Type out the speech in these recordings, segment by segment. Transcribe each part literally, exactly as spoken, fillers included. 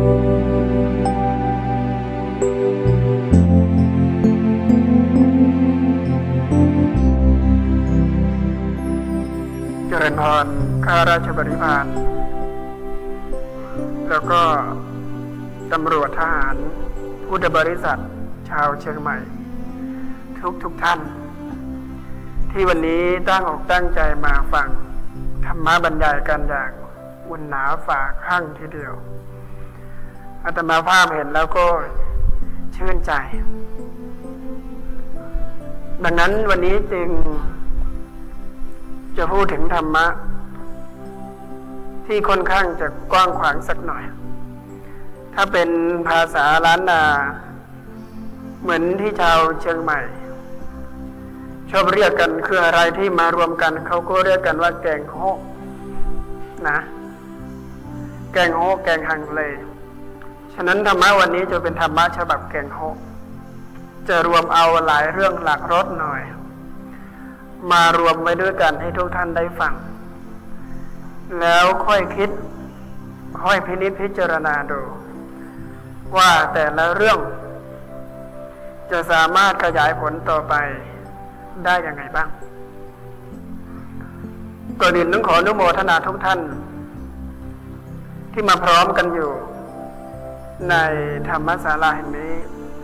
เจริญพรข้าราชบริพารแล้วก็ตำรวจทหารพุทธบริษัทชาวเชียงใหม่ทุกทุกท่านที่วันนี้ตั้งอกตั้งใจมาฟังธรรมะบรรยายกันอย่างอุ่นหนาฝาข้างทีเดียวอาตมาภาพเห็นแล้วก็ชื่นใจดังนั้นวันนี้จึงจะพูดถึงธรรมะที่ค่อนข้างจะกว้างขวางสักหน่อยถ้าเป็นภาษาล้านนาเหมือนที่ชาวเชียงใหม่ชอบเรียกกันคืออะไรที่มารวมกันเขาก็เรียกกันว่าแกงโฮกนะแกงโฮกแกงฮังเลฉะนั้นธรรมะวันนี้จะเป็นธรรมะฉบับแกงโฮกจะรวมเอาหลายเรื่องหลักรสหน่อยมารวมไว้ด้วยกันให้ทุกท่านได้ฟังแล้วค่อยคิดค่อยพินิจพิจารณาดูว่าแต่ละเรื่องจะสามารถขยายผลต่อไปได้ยังไงบ้างก่อนอื่นต้องขออนุโมทนาทุกท่านที่มาพร้อมกันอยู่ในธรรมศาลาแห่งนี้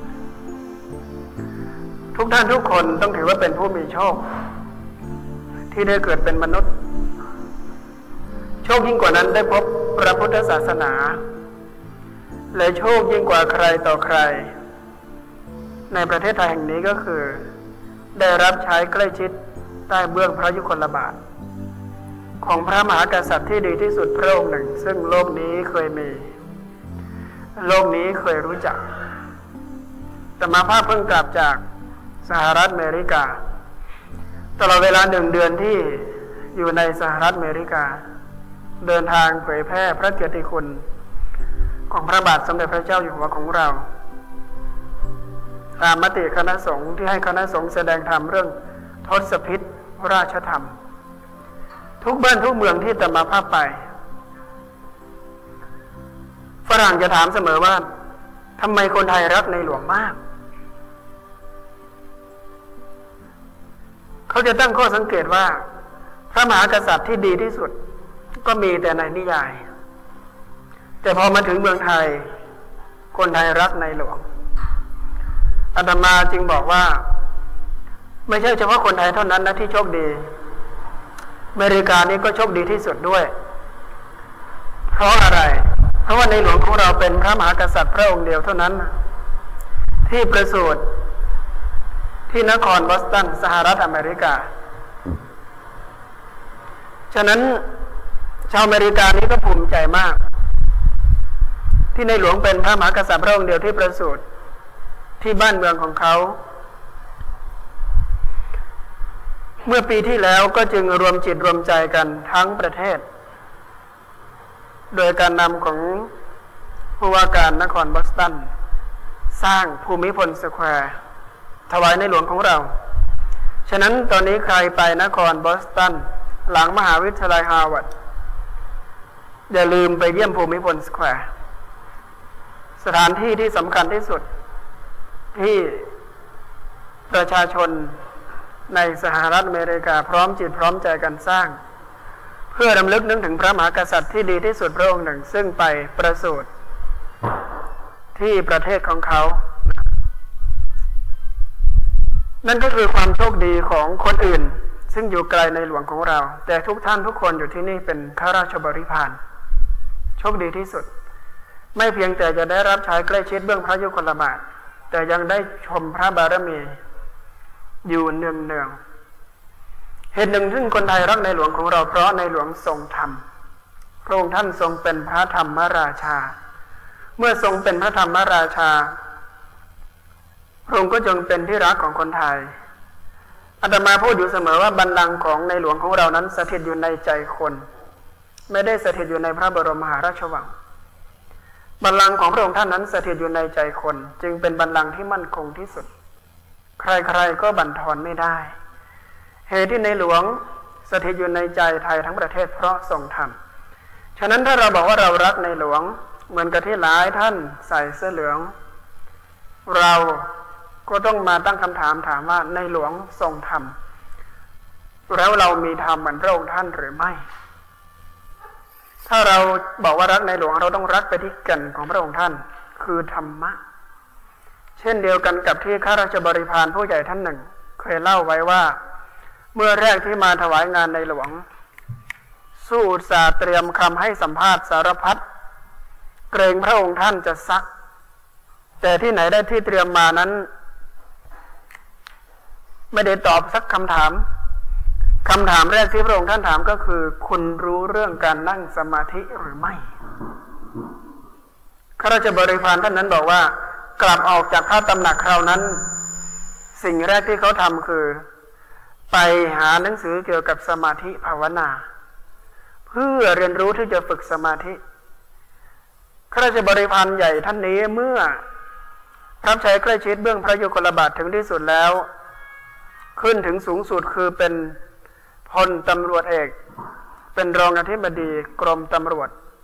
ทุกท่านทุกคนต้องถือว่าเป็นผู้มีโชคที่ได้เกิดเป็นมนุษย์โชคยิ่งกว่านั้นได้พบพระพุทธศาสนาและโชคยิ่งกว่าใครต่อใครในประเทศไทยแห่งนี้ก็คือได้รับใช้ใกล้ชิดใต้เบื้องพระยุคลบาทของพระมหากษัตริย์ที่ดีที่สุดพระองค์หนึ่งซึ่งโลกนี้เคยมีโลกนี้เคยรู้จักแต่มาภาพเพิ่งกลับจากสหรัฐอเมริกาตลอดเวลาหนึ่งเดือนที่อยู่ในสหรัฐอเมริกาเดินทางเผยแพร่พระเกียรติคุณของพระบาทสมเด็จพระเจ้าอยู่หัวของเราตามมติคณะสงฆ์ที่ให้คณะสงฆ์แสดงธรรมเรื่องทศพิธราชธรรมทุกบ้านทุกเมืองที่ตมาภาพไปฝรั่งจะถามเสมอว่าทำไมคนไทยรักในหลวงมากเขาจะตั้งข้อสังเกตว่าพระมหากษัตริย์ที่ดีที่สุดก็มีแต่ในนิยายแต่พอมาถึงเมืองไทยคนไทยรักในหลวงอาตมาจึงบอกว่าไม่ใช่เฉพาะคนไทยเท่านั้นนะที่โชคดีอเมริกานี่ก็โชคดีที่สุดด้วยเพราะอะไรเพราะว่าในหลวงของเราเป็นพระมหากษัตริย์พระองค์เดียวเท่านั้นที่ประสูติที่นครบอสตันสหรัฐอเมริกาฉะนั้นชาวอเมริกานี้ก็ภูมิใจมากที่ในหลวงเป็นพระมหากษัตริย์พระองค์เดียวที่ประสูติที่บ้านเมืองของเขาเมื่อปีที่แล้วก็จึงรวมจิตรวมใจกันทั้งประเทศโดยการนำของผู้ว่าการนครบอสตันสร้างภูมิพลสแควร์ถวายในหลวงของเราฉะนั้นตอนนี้ใครไปนครบอสตันหลังมหาวิทยาลัยฮาร์วาร์ดอย่าลืมไปเยี่ยมภูมิพลสแควร์สถานที่ที่สำคัญที่สุดที่ประชาชนในสหรัฐอเมริกาพร้อมจิตพร้อมใจกันสร้างเพื่อรำลึกนึกถึงพระมหากษัตริย์ที่ดีที่สุดพระองค์หนึ่งซึ่งไปประสูติที่ประเทศของเขานั่นก็คือความโชคดีของคนอื่นซึ่งอยู่ไกลในหลวงของเราแต่ทุกท่านทุกคนอยู่ที่นี่เป็นข้าราชบริพารโชคดีที่สุดไม่เพียงแต่จะได้รับใช้ใกล้ชิดเบื้องพระยุคลบาทแต่ยังได้ชมพระบารมีอยู่เนืองเนืองเหตุหนึ่งซึ่งคนไทยรักในหลวงของเราเพราะในหลวงทรงธรรมพระองค์ท่านทรงเป็นพระธรรมราชาเมื่อทรงเป็นพระธรรมราชาพระองค์ก็จงเป็นที่รักของคนไทยอาตมาพูดอยู่เสมอว่าบัลลังก์ของในหลวงของเรานั้นสถิตอยู่ในใจคนไม่ได้สถิตอยู่ในพระบรมมหาราชวังบัลลังก์ของพระองค์ท่านนั้นสถิตอยู่ในใจคนจึงเป็นบัลลังก์ที่มั่นคงที่สุดใครๆก็บั่นทอนไม่ได้เหตุที่ในหลวงสถิตอยู่ในใจไทยทั้งประเทศเพราะทรงธรรมฉะนั้นถ้าเราบอกว่าเรารักในหลวงเหมือนกับที่หลายท่านใส่เสื้อเหลืองเราก็ต้องมาตั้งคำถามถามว่าในหลวงทรงธรรมแล้วเรามีธรรมเหมือนพระองค์ท่านหรือไม่ถ้าเราบอกว่ารักในหลวงเราต้องรักไปที่แก่นของพระองค์ท่านคือธรรมะเช่นเดียวกันกับที่ข้าราชบริพารผู้ใหญ่ท่านหนึ่งเคยเล่าไว้ว่าเมื่อแรกที่มาถวายงานในหลวงสู้อุตส่าห์เตรียมคำให้สัมภาษณ์สารพัดเกรงพระองค์ท่านจะซักแต่ที่ไหนได้ที่เตรียมมานั้นไม่ได้ตอบสักคำถามคำถามแรกที่พระองค์ท่านถามก็คือคุณรู้เรื่องการนั่งสมาธิหรือไม่ข้าราชบริพารท่านนั้นบอกว่ากลับออกจากพระตำหนักคราวนั้นสิ่งแรกที่เขาทำคือไปหาหนังสือเกี่ยวกับสมาธิภาวนาเพื่อเรียนรู้ที่จะฝึกสมาธิข้าราชบริพารใหญ่ท่านนี้เมื่อรับใช้ใกล้ชิดเบื้องพระยุคลบาทถึงที่สุดแล้วขึ้นถึงสูงสุดคือเป็นพลตำรวจเอกเป็นรองอธิบดีกรมตำรวจ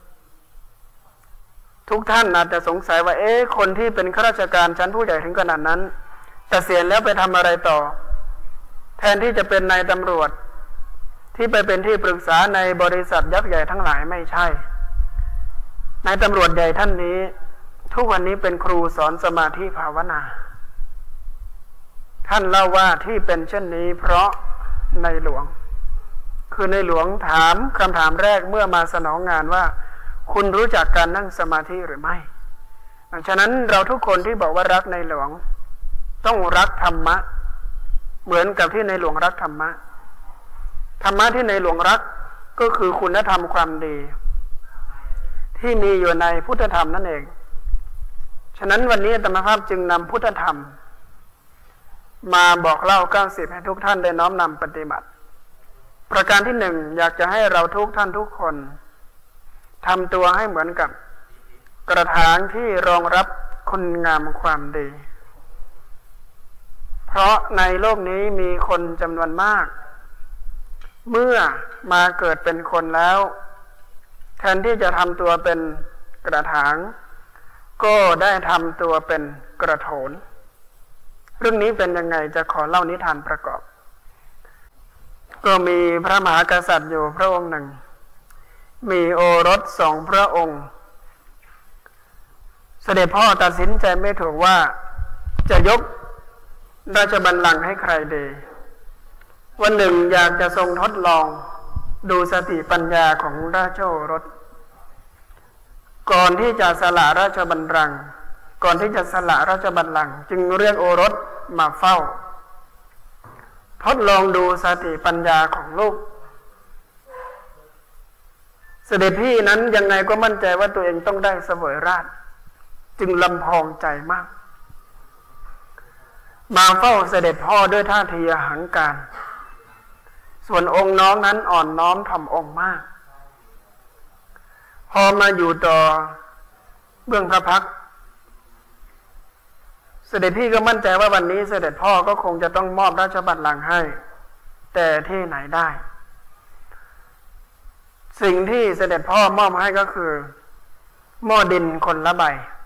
ทุกท่านอาจจะสงสัยว่าเอ๊ะคนที่เป็นข้าราชการชั้นผู้ใหญ่ถึงขนาดนั้นเกษียณแล้วไปทำอะไรต่อแทนที่จะเป็นนายตำรวจที่ไปเป็นที่ปรึกษาในบริษัทยักษ์ใหญ่ทั้งหลายไม่ใช่นายตำรวจใหญ่ท่านนี้ทุกวันนี้เป็นครูสอนสมาธิภาวนาท่านเล่าว่าที่เป็นเช่นนี้เพราะในหลวงคือในหลวงถามคำถามแรกเมื่อมาสนองงานว่าคุณรู้จักการนั่งสมาธิหรือไม่ฉะนั้นเราทุกคนที่บอกว่ารักในหลวงต้องรักธรรมะเหมือนกับที่ในหลวงรักธรรมะธรรมะที่ในหลวงรักก็คือคุณธรรมความดีที่มีอยู่ในพุทธธรรมนั่นเองฉะนั้นวันนี้อาตมาภาพจึงนำพุทธธรรมมาบอกเล่าเก้าสิบให้ทุกท่านได้น้อมนำปฏิบัติประการที่หนึ่งอยากจะให้เราทุกท่านทุกคนทำตัวให้เหมือนกับกระถางที่รองรับคุณงามความดีเพราะในโลกนี้มีคนจำนวนมากเมื่อมาเกิดเป็นคนแล้วแทนที่จะทำตัวเป็นกระถางก็ได้ทำตัวเป็นกระโถนเรื่องนี้เป็นยังไงจะขอเล่านิทานประกอบก็มีพระมหากษัตริย์อยู่พระองค์หนึ่งมีโอรสสองพระองค์เสด็จพ่อตัดสินใจไม่ถูกว่าจะยกราชบัลลังก์ให้ใครดีวันหนึ่งอยากจะทรงทดลองดูสติปัญญาของราชโอรสก่อนที่จะสละราชบัลลังก์ก่อนที่จะสละราชบัลลังก์จึงเรียกโอรสมาเฝ้าทดลองดูสติปัญญาของลูกเสด็จพี่นั้นยังไงก็มั่นใจว่าตัวเองต้องได้เสวยราชจึงลำพองใจมากมาเฝ้าเสด็จพ่อด้วยท่าทีหังการส่วนองค์น้องนั้นอ่อนน้อมถ่อมองค์มากพอมาอยู่ต่อเบื้องพระพักตร์เสด็จพี่ก็มั่นใจว่าวันนี้เสด็จพ่อก็คงจะต้องมอบราชบัลลังก์ให้แต่ที่ไหนได้สิ่งที่เสด็จพ่อมอบให้ก็คือหม้อดินคนละใบ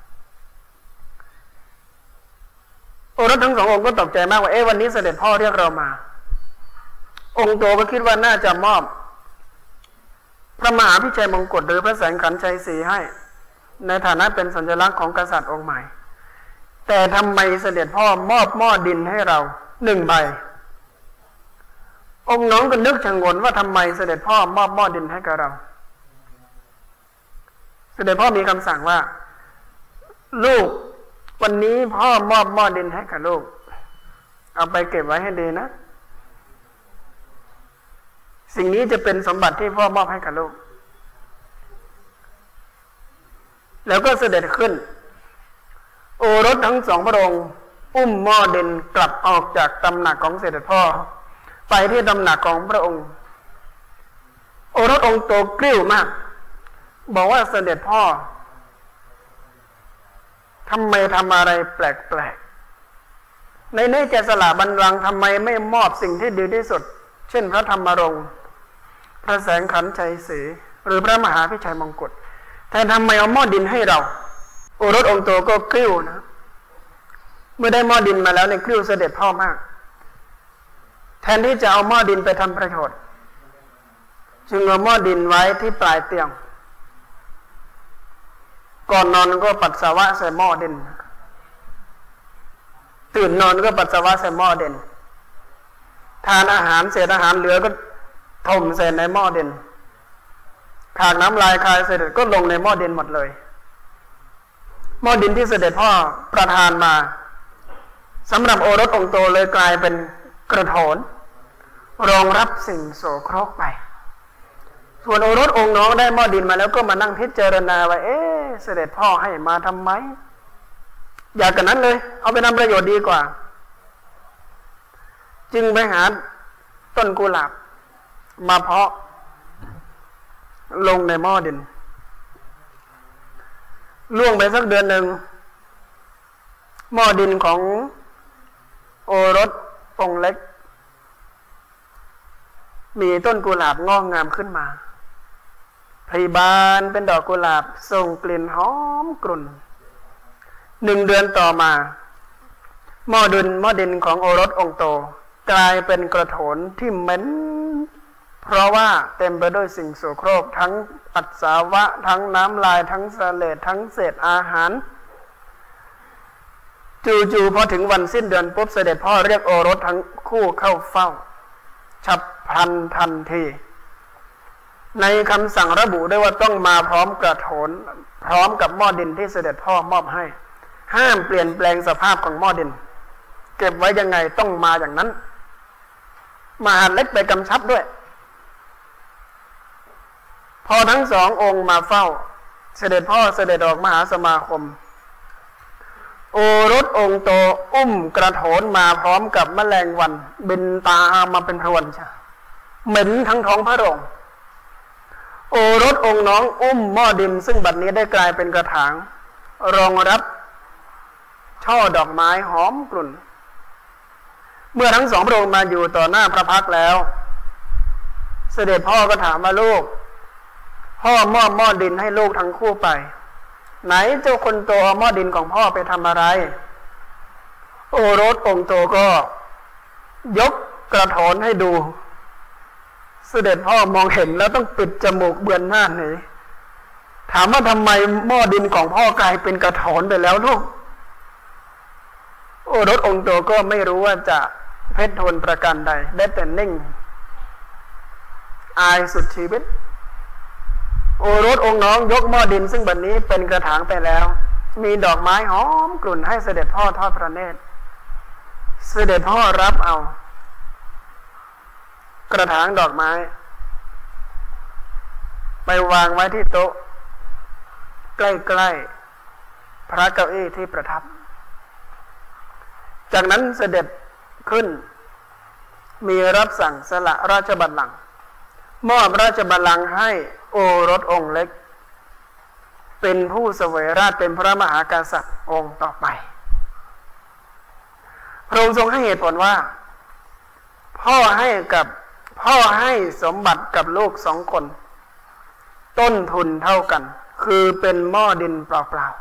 โอรสทั้งสององค์ก็ตกใจมากว่าเอ๊ะวันนี้เสด็จพ่อเรียกเรามาองค์โตก็คิดว่าน่าจะมอบพระมหาพิชัยมงกุฎหรือพระแสงขันธ์ชัยศรีให้ในฐานะเป็นสัญลักษณ์ของกษัตริย์องค์ใหม่แต่ทำไมเสด็จพ่อมอบหม้อดินให้เราหนึ่งใบองค์น้องก็นึกชงนว่าทำไมเสด็จพ่อมอบหม้อดินให้กับเราเสด็จพ่อมีคำสั่งว่าลูกวันนี้พ่อมอบหม้อดินให้กับลูกเอาไปเก็บไว้ให้ดีนะสิ่งนี้จะเป็นสมบัติที่พ่อมอบให้กับลูกแล้วก็เสด็จขึ้นโอรสทั้งสองพระองค์อุ้มหม้อดินกลับออกจากตำหนักของเสด็จพ่อไปที่ตำหนักของพระองค์โอรสองค์โตกริ้วมากบอกว่าเสด็จพ่อทำไมทำอะไรแปลกๆในเนื้อจะสละบัลลังก์ทำไมไม่มอบสิ่งที่ดีที่สุดเช่นพระธรรมรงค์พระแสงขันธ์ชัยศรีหรือพระมหาพิชัยมงกุฎแต่ทำไมเอาหม้อดินให้เราโอรสองค์โตก็กริ้วนะเมื่อได้หม้อดินมาแล้วในกริ้วเสด็จพ่อมากแทนที่จะเอาหม้อดินไปทำประโยชน์จึงเอาหม้อดินไว้ที่ปลายเตียงก่อนนอนก็ปัสสาวะใส่หม้อดินตื่นนอนก็ปัสสาวะใส่หม้อดินทานอาหารเศษอาหารเหลือก็ถมใส่ในหม้อดินขากน้ำลายคายเสด็จก็ลงในหม้อดินหมดเลยหม้อดินที่เสด็จพ่อประทานมาสำหรับโอรสองค์โตเลยกลายเป็นกระโถนรองรับสิ่งโสโครกไปส่วนโอรสองค์น้องได้หม้อดินมาแล้วก็มานั่งพิจารณาว่าเอ๊ะเสด็จพ่อให้มาทำไมอยากกันนั้นเลยเอาไปทำประโยชน์ดีกว่าจึงไปหาต้นกุหลาบมาเพาะลงในหม้อดินล่วงไปสักเดือนหนึ่งหม้อดินของโอรสองค์เล็กมีต้นกุหลาบงอกงามขึ้นมาพลีบานเป็นดอกกุหลาบส่งกลิ่นหอมกรุ่นหนึ่งเดือนต่อมาหม้อดินหม้อดินของโอรสองค์โตกลายเป็นกระโถนที่เหม็นเพราะว่าเต็มไปด้วยสิ่งโสโครกทั้งปัสสาวะทั้งน้ำลายทั้งเสลดทั้งเศษอาหารจู่ๆพอถึงวันสิ้นเดือนปุ๊บเสด็จพ่อเรียกโอรสทั้งคู่เข้าเฝ้าฉับพลันทันทีในคำสั่งระบุด้วยว่าต้องมาพร้อมกระโถนพร้อมกับหม้อดินที่เสด็จพ่อมอบให้ห้ามเปลี่ยนแปลงสภาพของหม้อดินเก็บไว้ยังไงต้องมาอย่างนั้นมหาดเล็กไปกำชับด้วยพอทั้งสององค์มาเฝ้าเสด็จพ่อเสด็จออกมหาสมาคมโอรสองค์โตอุ้มกระโถนมาพร้อมกับแมลงวันบินตามมาเป็นพรวนใช่เหม็นทั้งท้องพระโรงโอรสองค์น้องอุ้มหม้อดินซึ่งบัดนี้ได้กลายเป็นกระถางรองรับช่อดอกไม้หอมกลุ่นเมื่อทั้งสองพระองค์มาอยู่ต่อหน้าพระพักตร์แล้วเสด็จพ่อก็ถามว่าลูกพ่อมอบหม้อดินให้ลูกทั้งคู่ไปไหนเจ้าคนโตเอาหม้อดินของพ่อไปทำอะไรโอรสองค์โตก็ยกกระโถนให้ดูเสด็จพ่อมองเห็นแล้วต้องปิดจมูกเบือนหน้าหนีถามว่าทำไมหม้อดินของพ่อกลายเป็นกระโถนไปแล้วลูกโอรสองค์โตก็ไม่รู้ว่าจะเพชรทนประการใดได้แต่นิ่งอายสุดชีวิตโอรสองค์น้องยกหม้อดินซึ่งบัดนี้เป็นกระถางไปแล้วมีดอกไม้หอมกลุ่นให้เสด็จพ่อทอดพระเนตรเสด็จพ่อรับเอากระถางดอกไม้ไปวางไว้ที่โต๊ะใกล้ๆพระเก้าอี้ที่ประทับจากนั้นเสด็จขึ้นมีรับสั่งสละราชบัลลังก์มอบราชบัลลังก์ให้โอรสองค์เล็กเป็นผู้เสวยราชเป็นพระมหากษัตริย์องค์ต่อไปพระองค์ทรงให้เหตุผลว่าพ่อให้กับพ่อให้สมบัติกับลูกสองคนต้นทุนเท่ากันคือเป็นหม้อดินเปล่า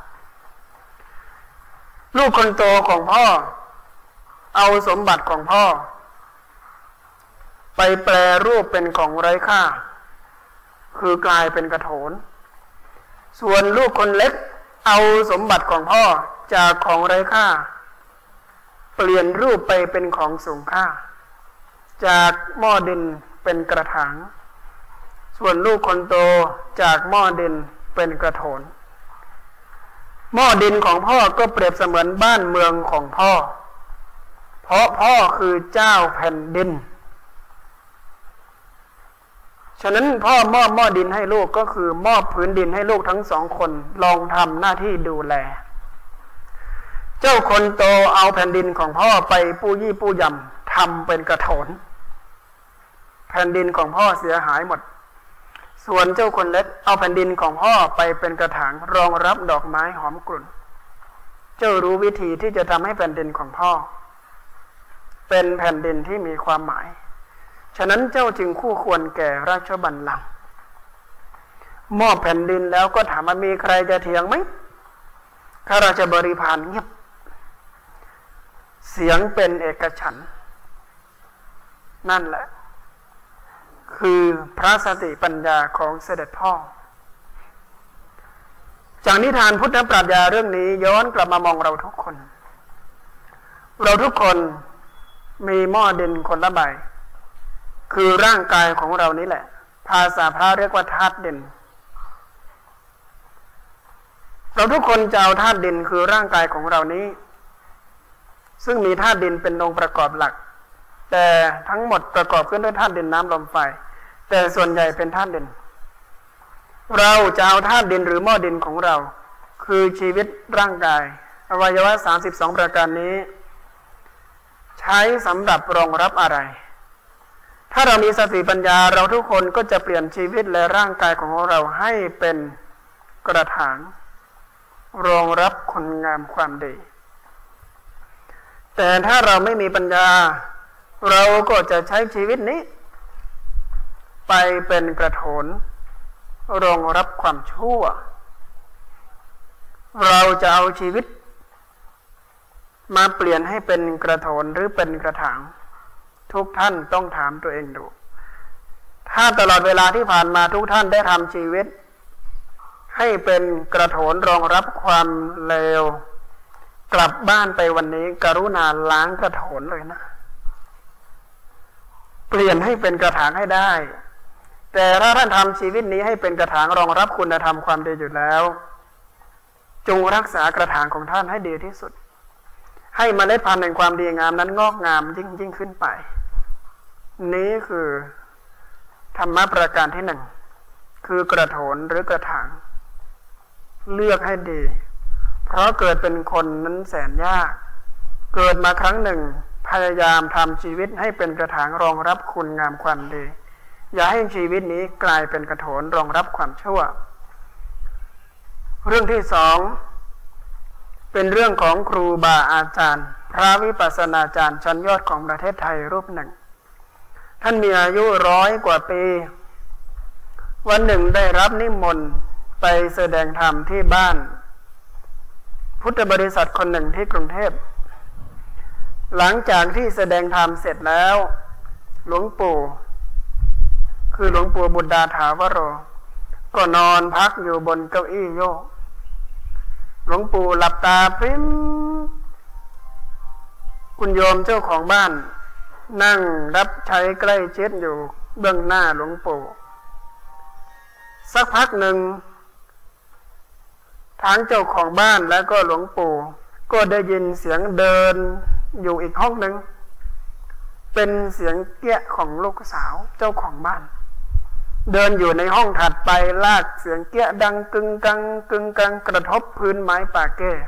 ๆลูกคนโตของพ่อเอาสมบัติของพ่อไปแปรรูปเป็นของไร้ค่าคือกลายเป็นกระโถนส่วนลูกคนเล็กเอาสมบัติของพ่อจากของไร้ค่าเปลี่ยนรูปไปเป็นของสูงค่าจากหม้อดินเป็นกระถางส่วนลูกคนโตจากหม้อดินเป็นกระโถนหม้อดินของพ่อก็เปรียบเสมือนบ้านเมืองของพ่อเพราะพ่อคือเจ้าแผ่นดินฉะนั้นพ่อมอบหม้อดินให้ลูกก็คือมอบผืนดินให้ลูกทั้งสองคนลองทำหน้าที่ดูแลเจ้าคนโตเอาแผ่นดินของพ่อไปปู้ยี่ปู้ยำทำเป็นกระโถนแผ่นดินของพ่อเสียหายหมดส่วนเจ้าคนเล็กเอาแผ่นดินของพ่อไปเป็นกระถางรองรับดอกไม้หอมกลุ่นเจ้ารู้วิธีที่จะทำให้แผ่นดินของพ่อเป็นแผ่นดินที่มีความหมายฉะนั้นเจ้าจึงคู่ควรแก่ราชบัลลังก์มอบแผ่นดินแล้วก็ถามว่ามีใครจะเถียงไหมข้าราชบริพารเงียบเสียงเป็นเอกฉันท์นั่นแหละคือพระสติปัญญาของเสด็จพ่อจากนิทานพุทธปรัชญาเรื่องนี้ย้อนกลับมามองเราทุกคนเราทุกคนมีหม้อดินคนละใบคือร่างกายของเรานี้แหละภาษาพระเรียกว่าธาตุดินเราทุกคนจะเอาธาตุดินคือร่างกายของเรานี้ซึ่งมีธาตุดินเป็นองค์ประกอบหลักแต่ทั้งหมดประกอบขึ้นด้วยธาตุดินน้ำลมไฟแต่ส่วนใหญ่เป็นธาตุดินเราจะเอาธาตุดินหรือหม้อดินของเราคือชีวิตร่างกายอวัยวะสามสิบสองประการนี้ใช้สำหรับรองรับอะไรถ้าเรามีสติปัญญาเราทุกคนก็จะเปลี่ยนชีวิตและร่างกายของเราให้เป็นกระถางรองรับคุณงามความดีแต่ถ้าเราไม่มีปัญญาเราก็จะใช้ชีวิตนี้ไปเป็นกระโถนรองรับความชั่วเราจะเอาชีวิตมาเปลี่ยนให้เป็นกระโถนหรือเป็นกระถางทุกท่านต้องถามตัวเองดูถ้าตลอดเวลาที่ผ่านมาทุกท่านได้ทำชีวิตให้เป็นกระโถนรองรับความเลวกลับบ้านไปวันนี้กรุณาล้างกระโถนเลยนะเปลี่ยนให้เป็นกระถางให้ได้แต่ถ้าท่านทำชีวิตนี้ให้เป็นกระถางรองรับคุณธรรมความดีอยู่แล้วจงรักษากระถางของท่านให้ดีที่สุดให้เมล็ดพันธุ์แห่งความดีงามนั้นงอกงามยิ่งยิ่งขึ้นไปนี้คือธรรมะประการที่หนึ่งคือกระโถนหรือกระถางเลือกให้ดีเพราะเกิดเป็นคนนั้นแสนยากเกิดมาครั้งหนึ่งพยายามทำชีวิตให้เป็นกระถางรองรับคุณงามความดีอย่าให้ชีวิตนี้กลายเป็นกระโถนรองรับความชั่วเรื่องที่สองเป็นเรื่องของครูบาอาจารย์พระวิปัสสนาจารย์ชั้นยอดของประเทศไทยรูปหนึ่งท่านมีอายุร้อยกว่าปีวันหนึ่งได้รับนิมนต์ไปแสดงธรรมที่บ้านพุทธบริษัทคนหนึ่งที่กรุงเทพหลังจากที่แสดงธรรมเสร็จแล้วหลวงปู่คือหลวงปู่บุตรดาถาวโรก็นอนพักอยู่บนเก้าอี้โยกหลวงปู่หลับตาพริ้มคุณโยมเจ้าของบ้านนั่งรับใช้ใกล้ชิดอยู่เบื้องหน้าหลวงปู่สักพักหนึ่งทั้งเจ้าของบ้านแล้วก็หลวงปู่ก็ได้ยินเสียงเดินอยู่อีกห้องหนึ่งเป็นเสียงเกี้ยของลูกสาวเจ้าของบ้านเดินอยู่ในห้องถัดไปลากเสียงเกี้ยดังกึงกังกึงกังกระทบพื้นไม้ป่าแก้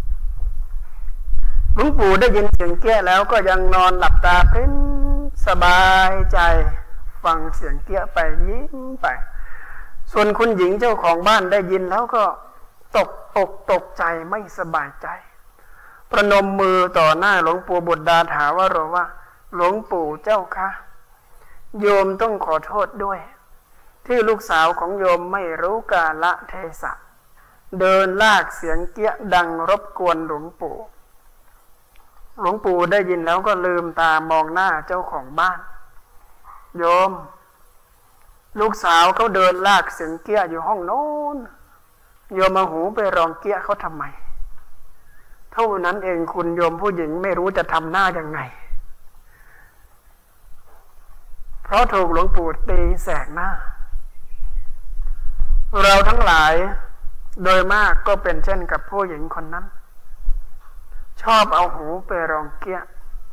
หลวงปู่ได้ยินเสียงเกี้ยแล้วก็ยังนอนหลับตาเพ้นสบายใจฟังเสียงเกี้ยไปยิ้มไปส่วนคุณหญิงเจ้าของบ้านได้ยินแล้วก็ตกอกตกใจไม่สบายใจประนมมือต่อหน้าหลวงปู่บุตรดาถาวโรว่าหลวงปู่เจ้าคะโยมต้องขอโทษด้วยที่ลูกสาวของโยมไม่รู้กาลเทศะเดินลากเสียงเกี้ยดังรบกวนหลวงปู่หลวงปู่ได้ยินแล้วก็ลืมตามองหน้าเจ้าของบ้านโยมลูกสาวเขาเดินลากเสียงเกี้ยอยู่ห้องโน้นโยมมาหูไปรองเกี้ยเขาทำไมเท่านั้นเองคุณโยมผู้หญิงไม่รู้จะทำหน้ายังไงเพราะถูกหลวงปู่ตีแสกหน้าเราทั้งหลายโดยมากก็เป็นเช่นกับผู้หญิงคนนั้นชอบเอาหูไปรองเกี้ย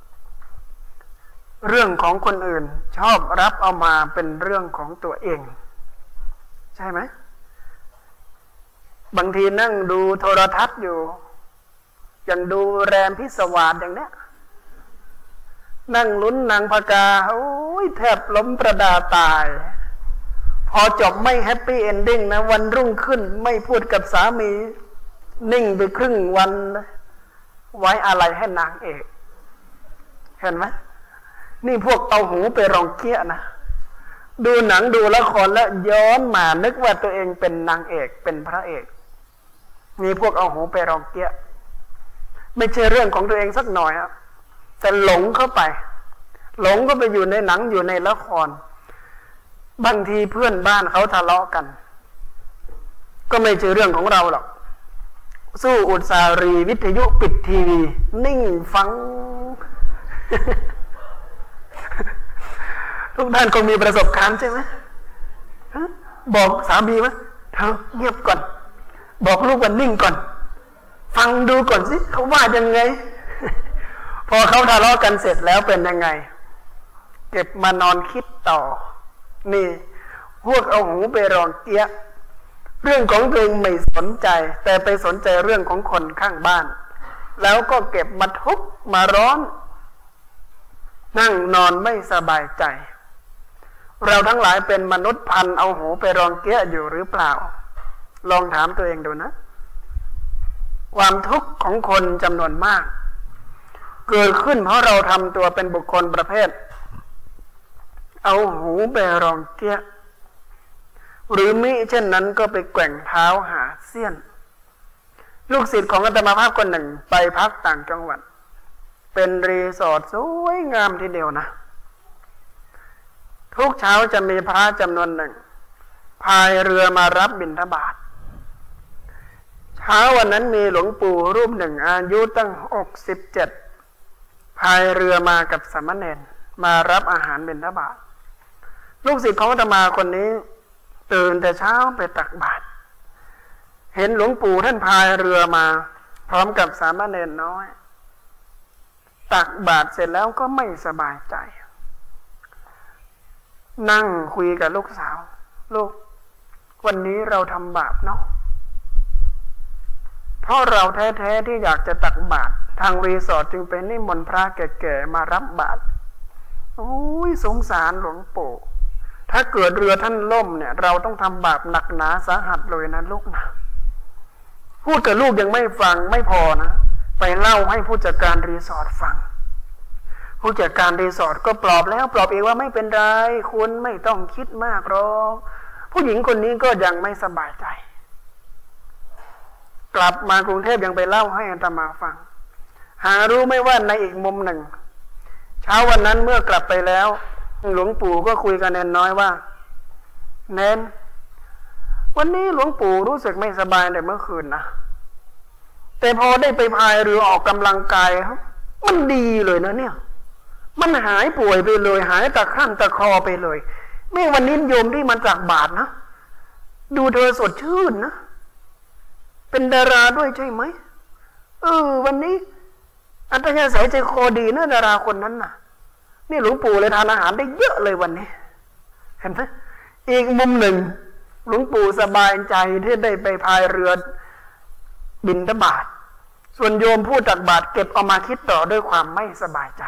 เรื่องของคนอื่นชอบรับเอามาเป็นเรื่องของตัวเองใช่ไหมบางทีนั่งดูโทรทัศน์อยู่อย่างดูแรมพิศวาสอย่างเนี้ยนั่งลุ้นนางพกาโอ้ยแทบล้มประดาตายพอจบไม่แฮปปี้เอนดิ้งนะวันรุ่งขึ้นไม่พูดกับสามีนิ่งไปครึ่งวันไว้อะไรให้นางเอกเห็นไหมนี่พวกเอาหูไปรองเกี้ยนะดูหนังดูละครแล้วย้อนมานึกว่าตัวเองเป็นนางเอกเป็นพระเอกมีพวกเอาหูไปรองเกี้ยไม่ใช่เรื่องของตัวเองสักหน่อยครับแต่หลงเข้าไปหลงก็ไปอยู่ในหนังอยู่ในละครบางทีเพื่อนบ้านเขาทะเลาะกันก็ไม่ใช่เรื่องของเราหรอกสู้อุตสารีวิทยุปิดทีวีนิ่งฟัง ทุกท่านคงมีประสบการณ์ใช่ไหมบอกสามีว่าเธอเงียบก่อนบอกลูกว่านิ่งก่อนฟังดูก่อนสิเขาว่ายังไง พอเขาทะเลาะกันเสร็จแล้วเป็นยังไงเก็บมานอนคิดต่อนี่พวกเอาหูไปรองเกี้ยเรื่องของตัวเองไม่สนใจแต่ไปสนใจเรื่องของคนข้างบ้านแล้วก็เก็บมาทุกข์มาร้อนนั่งนอนไม่สบายใจเราทั้งหลายเป็นมนุษย์พันเอาหูไปรองเกี้ยอยู่หรือเปล่าลองถามตัวเองดูนะความทุกข์ของคนจำนวนมากเกิดขึ้นเพราะเราทำตัวเป็นบุคคลประเภทเอาหูไปรองเกี้ยหรือมิเช่นนั้นก็ไปแกว่งเท้าหาเสี้ยนลูกศิษย์ของอาตมาภาพคนหนึ่งไปพักต่างจังหวัดเป็นรีสอร์ทสวยงามทีเดียวนะทุกเช้าจะมีพระจำนวนหนึ่งพายเรือมารับบิณฑบาตเช้าวันนั้นมีหลวงปู่รูปหนึ่งอายุตั้งหกสิบเจ็ดพายเรือมากับสามเณรมารับอาหารบิณฑบาตลูกศิษย์ของอาตมาคนนี้ตื่นแต่เช้าไปตักบาตรเห็นหลวงปู่ท่านพายเรือมาพร้อมกับสามเณรน้อยตักบาตรเสร็จแล้วก็ไม่สบายใจนั่งคุยกับลูกสาวลูกวันนี้เราทำบาปเนาะเพราะเราแท้ๆที่อยากจะตักบาตรทางรีสอร์ทจึงไปนิมนต์พระแก่ๆมารับบาตรโอ้ยสงสารหลวงปู่ถ้าเกิดเรือท่านล่มเนี่ยเราต้องทำบาปหนักหนาสาหัสเลยนะลูกนะพูดกับลูกยังไม่ฟังไม่พอนะไปเล่าให้ผู้จัดการรีสอร์ทฟังผู้จัดการรีสอร์ทก็ปลอบแล้วปลอบอีกว่าไม่เป็นไรคุณไม่ต้องคิดมากหรอกผู้หญิงคนนี้ก็ยังไม่สบายใจกลับมากรุงเทพยังไปเล่าให้อาตมาฟังหารู้ไม่ว่าในอีกมุมหนึ่งเช้าวันนั้นเมื่อกลับไปแล้วหลวงปู่ก็คุยกับเนนน้อยว่าเนนวันนี้หลวงปู่รู้สึกไม่สบายแต่เมื่อคืนนะแต่พอได้ไปพายเรือออกกำลังกายครับมันดีเลยนะเนี่ยมันหายป่วยไปเลยหายตะครั่นตะคอไปเลยแม่วันนี้โยมที่มาจากบาทนะดูเธอสดชื่นนะเป็นดาราด้วยใช่ไหมเออวันนี้อัตยาศัยใจคอดีนะดาราคนนั้นน่ะนี่หลวงปู่เลยทานอาหารได้เยอะเลยวันนี้เห็นไหมอีกมุมหนึ่งหลวงปู่สบายใจที่ได้ไปพายเรือบิณฑบาตส่วนโยมผู้ตักบาตรเก็บเอามาคิดต่อด้วยความไม่สบายใจ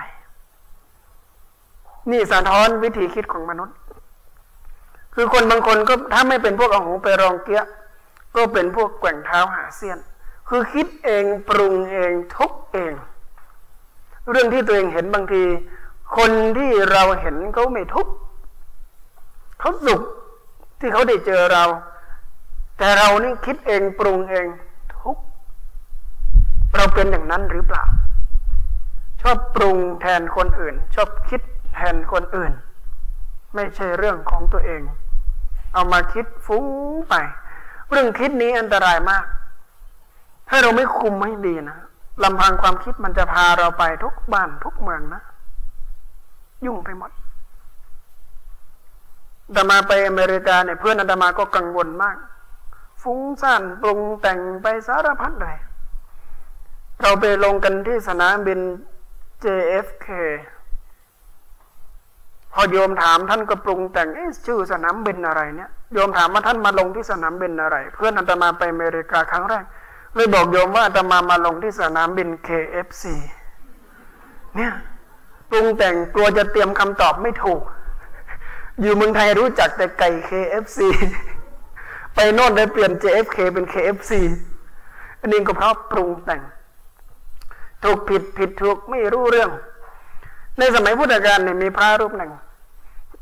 นี่สะท้อนวิธีคิดของมนุษย์คือคนบางคนก็ถ้าไม่เป็นพวกเอาหูไปรองเกี้ยก็เป็นพวกแกว่งเท้าหาเสี้ยนคือคิดเองปรุงเองทุกเองเรื่องที่ตัวเองเห็นบางทีคนที่เราเห็นเขาไม่ทุกข์เขาสุขที่เขาได้เจอเราแต่เรานี่คิดเองปรุงเองทุกข์เราเป็นอย่างนั้นหรือเปล่าชอบปรุงแทนคนอื่นชอบคิดแทนคนอื่นไม่ใช่เรื่องของตัวเองเอามาคิดฟุ้งไปเรื่องคิดนี้อันตรายมากถ้าเราไม่คุมให้ดีนะลำพังความคิดมันจะพาเราไปทุกบ้านทุกเมืองนะยุ่งไปหมดอาตมาไปอเมริกาเนี่ยเพื่อนอาตมาก็กังวลมากฟุ้งซ่านปรุงแต่งไปสารพัดเลยเราไปลงกันที่สนามบิน เจ เอฟ เค พอโยมถามท่านก็ปรุงแต่งเอ๊ะชื่อสนามบินอะไรเนี่ยโยมถามว่าท่านมาลงที่สนามบินอะไรเพื่อนอาตมาไปอเมริกาครั้งแรกเลยบอกโยมว่าอาตมามาลงที่สนามบิน เค เอฟ ซี เนี่ยปรุงแต่งกลัวจะเตรียมคำตอบไม่ถูกอยู่เมืองไทยรู้จักแต่ไก่ เค เอฟ ซี ไปโน่นได้เปลี่ยน เจ เอฟ เค เป็น เค เอฟ ซี อันนี้ก็เพราะปรุงแต่งถูกผิดผิดถูกไม่รู้เรื่องในสมัยพุทธกาลเนี่ยมีพระรูปหนึ่ง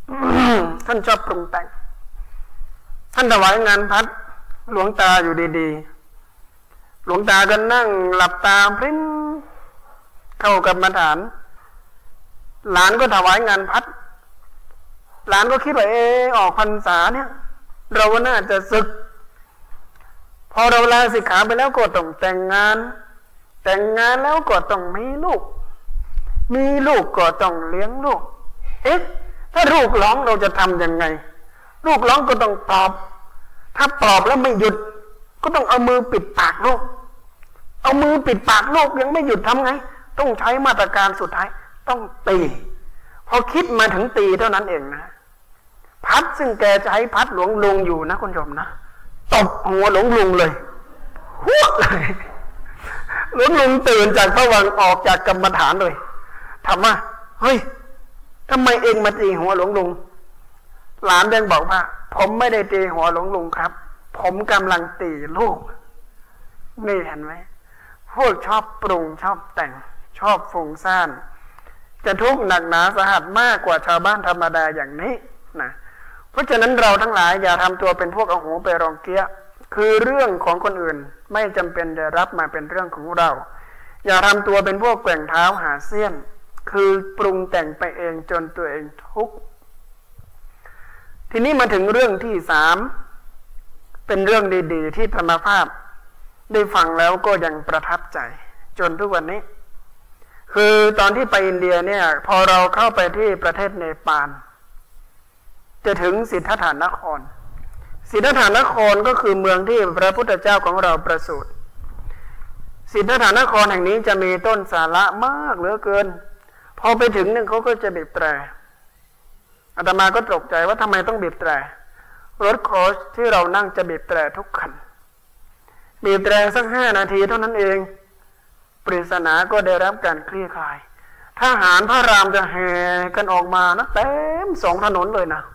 ท่านชอบปรุงแต่งท่านถวายงานพัดหลวงตาอยู่ดีๆหลวงตาก็นั่งหลับตาพริ้มเข้ากับมาฐานหลานก็ถวายงานพัดหลานก็คิดว่าเออออกพรรษาเนี่ยเราน่าจะศึกพอเราลาสิกขาไปแล้วก็ต้องแต่งงานแต่งงานแล้วก็ต้องมีลูกมีลูกก็ต้องเลี้ยงลูกเอ๊ะถ้าลูกร้องเราจะทำยังไงลูกร้องก็ต้องปลอบถ้าปลอบแล้วไม่หยุดก็ต้องเอามือปิดปากลูกเอามือปิดปากลูกยังไม่หยุดทำไงต้องใช้มาตรการสุดท้ายต้องตีพอคิดมาถึงตีเท่านั้นเองนะพัดซึ่งแกจะให้พัดหลวงลุงอยู่นะคุณผู้ชมนะตบหัวหลวงลุงเลยหัวเลยหลวงลุงตื่นจากพระวังออกจากกรรมฐานเลยถามว่าเฮ้ยทำไมเองมาตีหัวหลวงลุงหลานยังบอกว่าผมไม่ได้ตีหัวหลวงลุงครับผมกำลังตีลูกนี่เห็นไหมพวกชอบปรุงชอบแต่งชอบฟุ้งซ่านจะทุกข์หนักหนาสาหัสมากกว่าชาวบ้านธรรมดาอย่างนี้นะเพราะฉะนั้นเราทั้งหลายอย่าทำตัวเป็นพวกเอาหูไปรองเกี้ยคือเรื่องของคนอื่นไม่จำเป็นจะรับมาเป็นเรื่องของเราอย่าทำตัวเป็นพวกแกว่งเท้าหาเสี้ยนคือปรุงแต่งไปเองจนตัวเองทุกข์ทีนี้มาถึงเรื่องที่สามเป็นเรื่องดีๆที่ธรรมภาพได้ฟังแล้วก็ยังประทับใจจนทุกวันนี้คือตอนที่ไปอินเดียเนี่ยพอเราเข้าไปที่ประเทศเนปาลจะถึงสิทธัตถนครสิทธัตถนครก็คือเมืองที่พระพุทธเจ้าของเราประสูติสิทธัตถนครแห่งนี้จะมีต้นสาระมากเหลือเกินพอไปถึงหนึ่งเขาก็จะบีบแตรอาตมาก็ตกใจว่าทำไมต้องบีบแตรรถโคชที่เรานั่งจะบีบแตรทุกคันบีบแตรสักห้านาทีเท่านั้นเองปริศนาก็ได้รับการคลี่คลายทหารพระรามจะแห่กันออกมานะเต็มสองถนนเลยนะ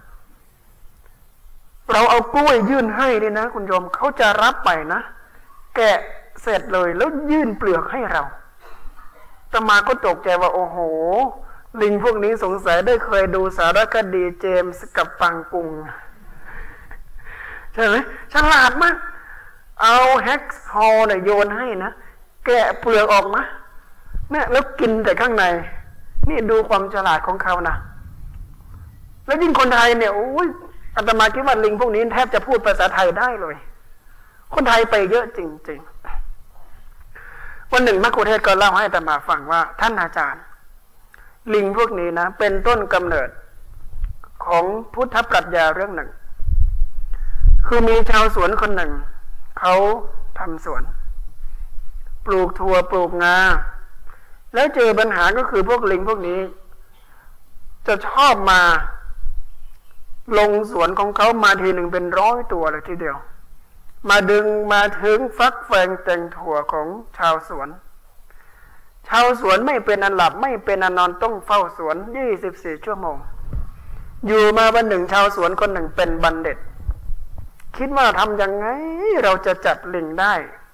เราเอากล้วยยื่นให้นี่นะคุณโยมเขาจะรับไปนะแกะเสร็จเลยแล้วยื่นเปลือกให้เราอาตมาก็ตกใจว่าโอ้โหลิงพวกนี้สงสัยได้เคยดูสารคดีเจมส์กับปังกุงใช่ไหมฉลาดมากเอาแฮกซ์ฮอลเนี่ยโยนให้นะแกะเปลือกออกมาเนี่ยแล้วกินแต่ข้างในนี่ดูความฉลาดของเขานะแล้วยิ่งคนไทยเนี่ยโอ้ยอาตมาคิดว่าลิงพวกนี้แทบจะพูดภาษาไทยได้เลยคนไทยไปเยอะจริงๆวันหนึ่งมัคคุเทศก์ก็เล่าให้อาตมาฟังว่าท่านอาจารย์ลิงพวกนี้นะเป็นต้นกำเนิดของพุทธปรัชญาเรื่องหนึ่งคือมีชาวสวนคนหนึ่งเขาทำสวนปลูกถั่วปลูกงาแล้วเจอปัญหาก็คือพวกลิงพวกนี้จะชอบมาลงสวนของเขามาทีหนึ่งเป็นร้อยตัวเลยทีเดียวมาดึงมาถึงฟักแฟงแต่งถั่วของชาวสวนชาวสวนไม่เป็นอันหลับไม่เป็นอันนอนต้องเฝ้าสวนยี่สิบสี่ชั่วโมงอยู่มาวันหนึ่งชาวสวนคนหนึ่งเป็นบัณฑิตคิดว่าทำยังไงเราจะจับลิงได้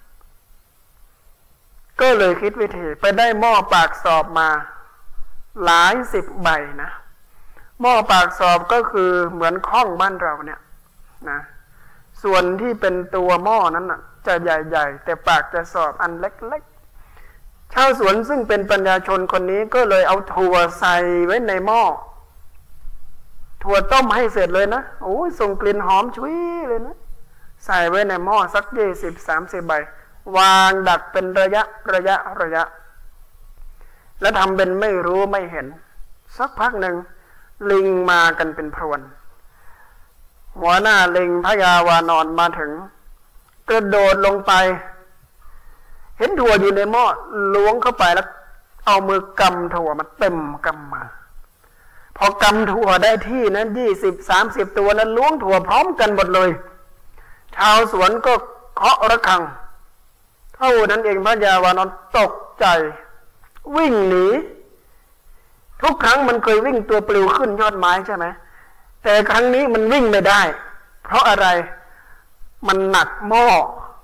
ก็เลยคิดวิธีไปได้หม้อปากสอบมาหลายสิบใบนะหม้อปากสอบก็คือเหมือนข้องบ้านเราเนี่ยนะส่วนที่เป็นตัวหม้อนั้นน่ะจะใหญ่ๆแต่ปากจะสอบอันเล็กๆชาวสวนซึ่งเป็นปัญญาชนคนนี้ก็เลยเอาถั่วใส่ไว้ในหม้อถั่วต้มให้เสร็จเลยนะโอ้ยส่งกลิ่นหอมชุยเลยนะใส่ไว้ในหม้อสักยี่สิบสามสิบใบวางดักเป็นระยะระยะระยะแล้วทำเป็นไม่รู้ไม่เห็นสักพักหนึ่งลิงมากันเป็นพรวนหัวหน้าลิงพญาวานอนมาถึงกระโดดลงไปเห็นถั่วอยู่ในหม้อล้วงเข้าไปแล้วเอามือกำถั่วมาเต็มกำมาพอกำถั่วได้ที่นั้นยี่สิบสามสิบตัวนั้นล้วงถั่วพร้อมกันหมดเลยชาวสวนก็เคาะระฆังเท่านั้นเองพระยาวานอนตกใจวิ่งหนีทุกครั้งมันเคยวิ่งตัวปลิวขึ้นยอดไม้ใช่ไหมแต่ครั้งนี้มันวิ่งไม่ได้เพราะอะไรมันหนักหม้อ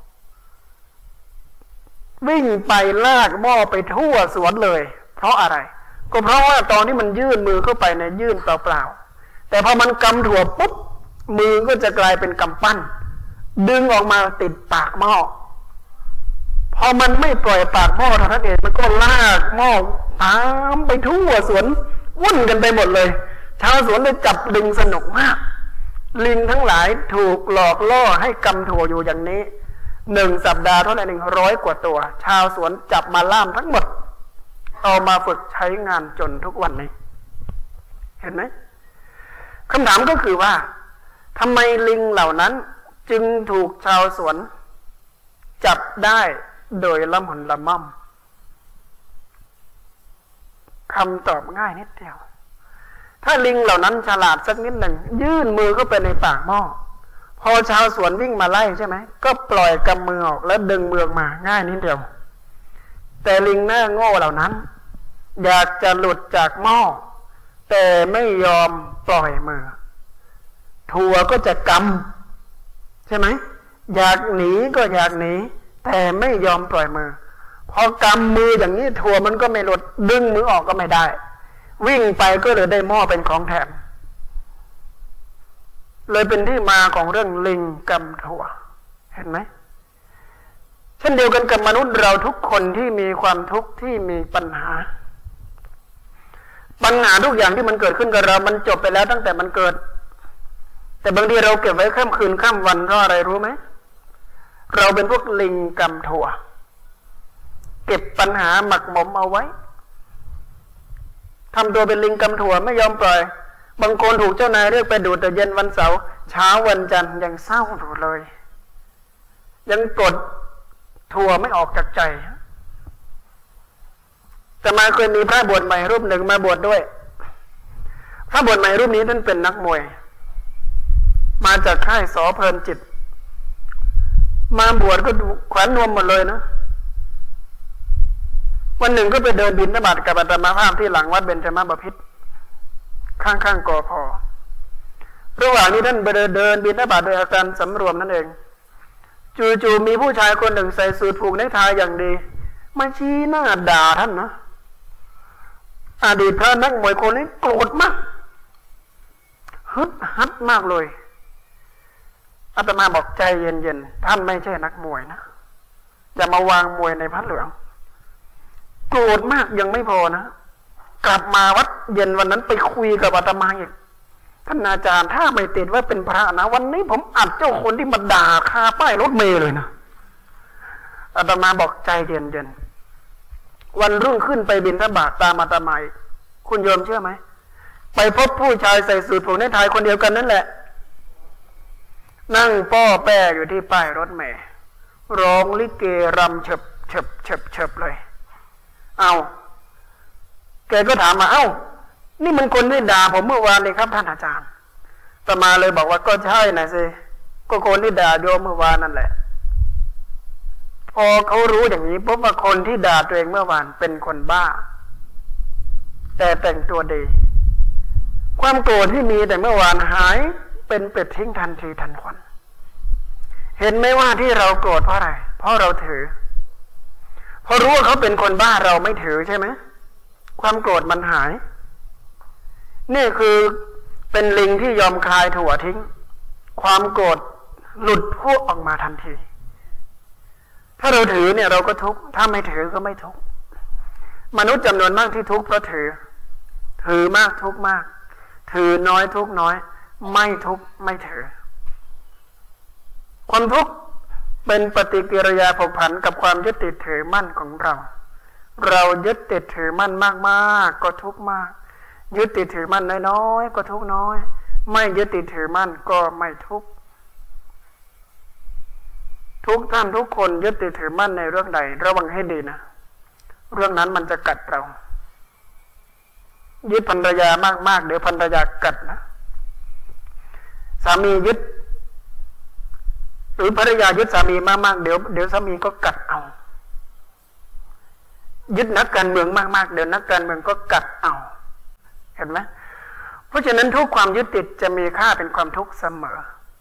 วิ่งไปลากหม้อไปทั่วสวนเลยเพราะอะไรก็เพราะว่าตอนที่มันยื่นมือเข้าไปในยื่นเปล่าๆแต่พอมันกำถั่วปุ๊บมือก็จะกลายเป็นกำปั้นดึงออกมาติดปากหม้อพอมันไม่ปล่อยปากหม้อเท่านั้นเองมันก็ลากหม้อตามไปทั่วสวนวุ่นกันไปหมดเลยชาวสวนเลยจับลิงสนุกมากลิงทั้งหลายถูกหลอกล่อให้กำถั่วอยู่อย่างนี้หนึ่งสัปดาห์เท่านั้นเองร้อยกว่าตัวชาวสวนจับมาล่ามทั้งหมดเอามาฝึกใช้งานจนทุกวันนี้เห็นไหมคำถามก็คือว่าทำไมลิงเหล่านั้นจึงถูกชาวสวนจับได้โดยละมุนละม่อมคำตอบง่ายนิดเดียวถ้าลิงเหล่านั้นฉลาดสักนิดหนึ่งยื่นมือเข้าไปในปากหม้อพอชาวสวนวิ่งมาไล่ใช่ไหมก็ปล่อยกำมือออกแล้วดึงมือมาง่ายนิดเดียวแต่ลิงหน้าโง่เหล่านั้นอยากจะหลุดจากหม้อแต่ไม่ยอมปล่อยมือถั่วก็จะกำใช่ไหมอยากหนีก็อยากหนีแต่ไม่ยอมปล่อยมือพอกำมืออย่างนี้ถั่วมันก็ไม่หลุดดึงมือออกก็ไม่ได้วิ่งไปก็เลยได้หม้อเป็นของแถมเลยเป็นที่มาของเรื่องลิงกำถั่วเห็นไหมเช่นเดียวกันกับมนุษย์เราทุกคนที่มีความทุกข์ที่มีปัญหาปัญหาทุกอย่างที่มันเกิดขึ้นกับเรามันจบไปแล้วตั้งแต่มันเกิดแต่บางทีเราเก็บไว้ข้ามคืนข้ามวันเพราะอะไรรู้ไหมเราเป็นพวกลิงกำถั่วเก็บปัญหาหมักหมมเอาไว้ทำตัวเป็นลิงกำถั่วไม่ยอมปล่อยบางคนถูกเจ้านายเรียกไปดูดแต่เย็นวันเสาร์เช้าวันจันทร์ยังเศร้าอยู่เลยยังกดถั่วไม่ออกจากใจแต่มาเคยมีพระบวชใหม่รูปหนึ่งมาบวชดด้วยพระบวชใหม่รูปนี้ท่านเป็นนักมวยมาจากค่ายสอเพลินจิตมาบวชก็ขวัญนวมหมดเลยนะวันหนึ่งก็ไปเดินบิณฑบาตกับอาตมาภาพที่หลังวัดเบญจมาบพิตรข้างๆกอพอระหว่างนี้ท่านไปเดินบิณฑบาตโดยอาการสำรวมนั่นเองจู่ๆมีผู้ชายคนหนึ่งใส่สูทผูกเนคไทอย่างดีมาชี้หน้าด่าท่านนะอดีตพระนักมวยคนนี้โกรธมากฮึดฮัดมากเลยอาตมาบอกใจเย็นๆท่านไม่ใช่นักมวยนะอย่ามาวางมวยในพระเหลืองโกรธมากยังไม่พอนะกลับมาวัดเย็นวันนั้นไปคุยกับอาตมาอีกท่านอาจารย์ถ้าไม่ติดว่าเป็นพระนะวันนี้ผมอัดเจ้าคนที่มาด่าคาป้ายรถเมล์เลยนะอาตมาบอกใจเย็นๆวันรุ่งขึ้นไปบิณฑบาตตามอาตมาคุณโยมเชื่อไหมไปพบผู้ชายใส่สูทผูกเนคไทคนเดียวกันนั่นแหละนั่งป้อแป้อยู่ที่ป้ายรถเมล์ร้องลิเกรำเฉบเฉบเฉบเฉบเลยเอาแกก็ถามมาเอ้านี่มันคนที่ด่าผมเมื่อวานเลยครับท่านอาจารย์อาตมาเลยบอกว่าก็ใช่นะสิก็คนที่ด่าโยมเมื่อวานนั่นแหละพอเขารู้อย่างนี้พบว่าคนที่ด่าตัวเองเมื่อวานเป็นคนบ้าแต่แต่งตัวดีความโกรธที่มีแต่เมื่อวานหายเป็นเป็ดทิ้งทันทีทันควันเห็นไหมว่าที่เราโกรธเพราะอะไรเพราะเราถือพอรู้ว่าเขาเป็นคนบ้าเราไม่ถือใช่ไหมความโกรธมันหายนี่คือเป็นลิงที่ยอมคลายถั่วทิ้งความโกรธหลุดพุ่งออกมาทันทีถ้าเราถือเนี่ยเราก็ทุกข์ถ้าไม่ถือก็ไม่ทุกข์มนุษย์จำนวนมากที่ทุกข์เพราะถือถือมากทุกข์มากถือน้อยทุกข์น้อยไม่ทุกข์ไม่ถือความทุกข์เป็นปฏิกิริยาผกผันกับความยึดติดถือมั่นของเราเรายึดติดถือมั่นมากๆก็ทุกข์มากยึดติดถือมั่นน้อยๆก็ทุกข์น้อยไม่ยึดติดถือมั่นก็ไม่ทุกข์ทุกท่านทุกคนยึดติดถือมั่นในเรื่องใดระวังให้ดีนะเรื่องนั้นมันจะกัดเรายึดภรรยามากๆเดี๋ยวภรรยากัดนะสามียึดหรือภรรยายึดสามีมากๆเดี๋ยวเดี๋ยวสามีก็กัดเอายึดนักการเมืองมากๆเดี๋ยวนักการเมืองก็กัดเอาเห็นไหมเพราะฉะนั้นทุกความยึดติดจะมีค่าเป็นความทุกข์เสมอ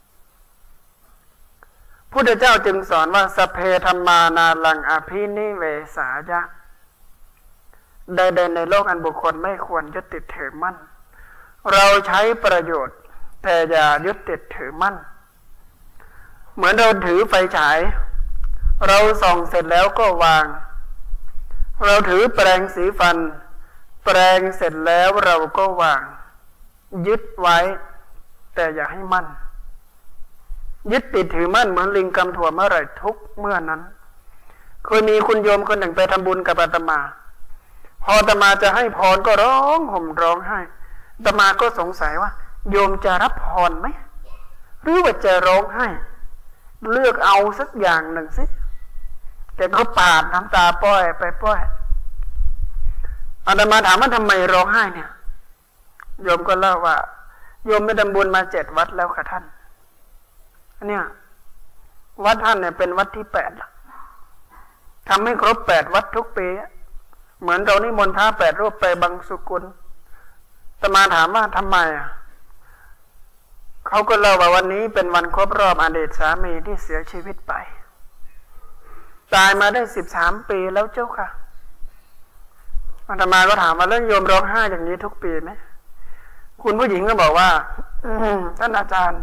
พุทธเจ้าจึงสอนว่าสัพเพธัมมานาลังอภินิเวสายะใดๆในโลกอันบุคคลไม่ควรยึดติดถือมั่นเราใช้ประโยชน์แต่อย่ายึดติดถือมั่นเหมือนเราถือไฟฉายเราส่องเสร็จแล้วก็วางเราถือแปรงสีฟันแปรงเสร็จแล้วเราก็วางยึดไว้แต่อย่าให้มั่นยึดติดถือมั่นเหมือนลิงกำถั่วเมื่อไหร่ทุกเมื่อนั้นเคยมีคุณโยมคนหนึ่งไปทำบุญกับอาตมาพออาตมาจะให้พรก็ร้องห่มร้องไห้อาตมาก็สงสัยว่าโยมจะรับพรไหมหรือว่าจะร้องไห้เลือกเอาสักอย่างหนึ่งสิแกก็ปาดน้ำตาป้อยไปป้อยอาตมาถามว่าทำไมร้องไห้เนี่ยโยมก็เล่าว่าโยมไปทำบุญมาเจ็ดวัดแล้วค่ะท่านเนี่ยวัดท่านเนี่ยเป็นวัดที่แปดทำให้ครบแปดวัดทุกปีเหมือนเรานิมนต์พระแปดรูปไปบังสุกุลอาตมาถามว่าทำไมอ่ะเขาก็เล่าว่าวันนี้เป็นวันครบรอบอดีตสามีที่เสียชีวิตไปตายมาได้สิบสามปีแล้วเจ้าค่ะอาตมาก็ถามว่าแล้วโยมร้องไห้อย่างนี้ทุกปีไหมคุณผู้หญิงก็บอกว่าท่านอาจารย์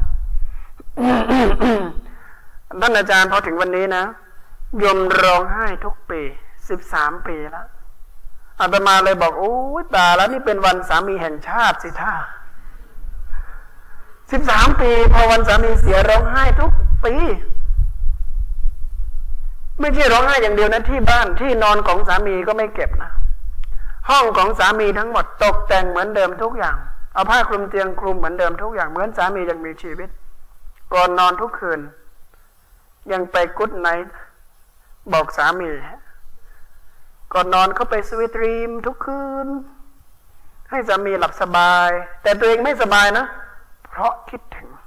ท่านอาจารย์พอถึงวันนี้นะโยมร้องไห้ทุกปีสิบสามปีแล้วอาตมาเลยบอกโอ้ยตายแล้วนี่เป็นวันสามีแห่งชาติสิท่าสิบสามปีพอวันสามีเสียร้องไห้ทุกปีไม่ใช่ร้องไห้อย่างเดียวนะที่บ้านที่นอนของสามีก็ไม่เก็บนะห้องของสามีทั้งหมดตกแต่งเหมือนเดิมทุกอย่างเอาผ้าคลุมเตียงคลุมเหมือนเดิมทุกอย่างเหมือนสามียังมีชีวิตก่อนนอนทุกคืนยังไปกุ๊ดไนท์บอกสามีก่อนนอนเขาไปสวีทดรีมทุกคืนให้สามีหลับสบายแต่ตัวเองไม่สบายนะเพราะคิดถึง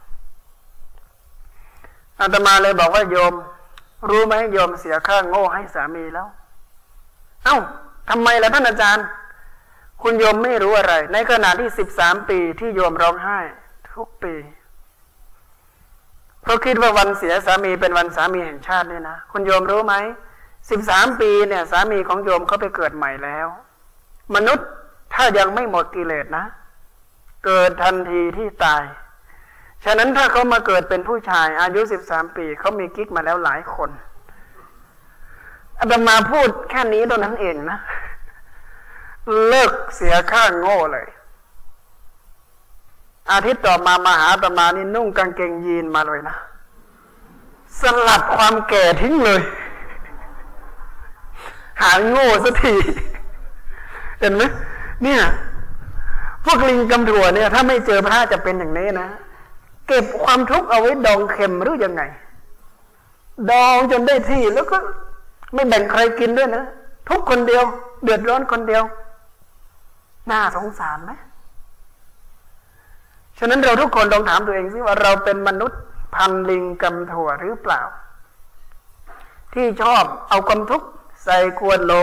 อาตมาเลยบอกว่าโยมรู้ไหมโยมเสียค่าโง่ให้สามีแล้วเอ้าทำไมล่ะท่านอาจารย์คุณโยมไม่รู้อะไรในขณะที่สิบสามปีที่โยมร้องไห้ทุกปีเพราะคิดว่าวันเสียสามีเป็นวันสามีแห่งชาติเนี่ยนะคุณโยมรู้ไหมสิบสามปีเนี่ยสามีของโยมเขาไปเกิดใหม่แล้วมนุษย์ถ้ายังไม่หมดกิเลสนะเกิดทันทีที่ตายฉะนั้นถ้าเขามาเกิดเป็นผู้ชายอายุสิบสามปีเขามีกิ๊กมาแล้วหลายคนอาตมาพูดแค่นี้ตรงนั้นเองนะเลิกเสียข้างโง่เลยอาทิตย์ต่อมามาหาอาตมานี่นุ่งกางเกงยีนมาเลยนะสลัดความแก่ทิ้งเลยหาโง่สักทีเห็นไหมเนี่ยพวกลิงกำถั่วเนี่ยถ้าไม่เจอพระจะเป็นอย่างนี้นะเก็บความทุกข์เอาไว้ดองเค็มหรือยังไงดองจนได้ที่แล้วก็ไม่แบ่งใครกินด้วยนะทุกคนเดียวเดือดร้อนคนเดียวน่าสงสารไหมฉะนั้นเราทุกคนลองถามตัวเองสิว่าเราเป็นมนุษย์พันลิงกำถั่วหรือเปล่าที่ชอบเอาความทุกข์ใส่ขวดโหล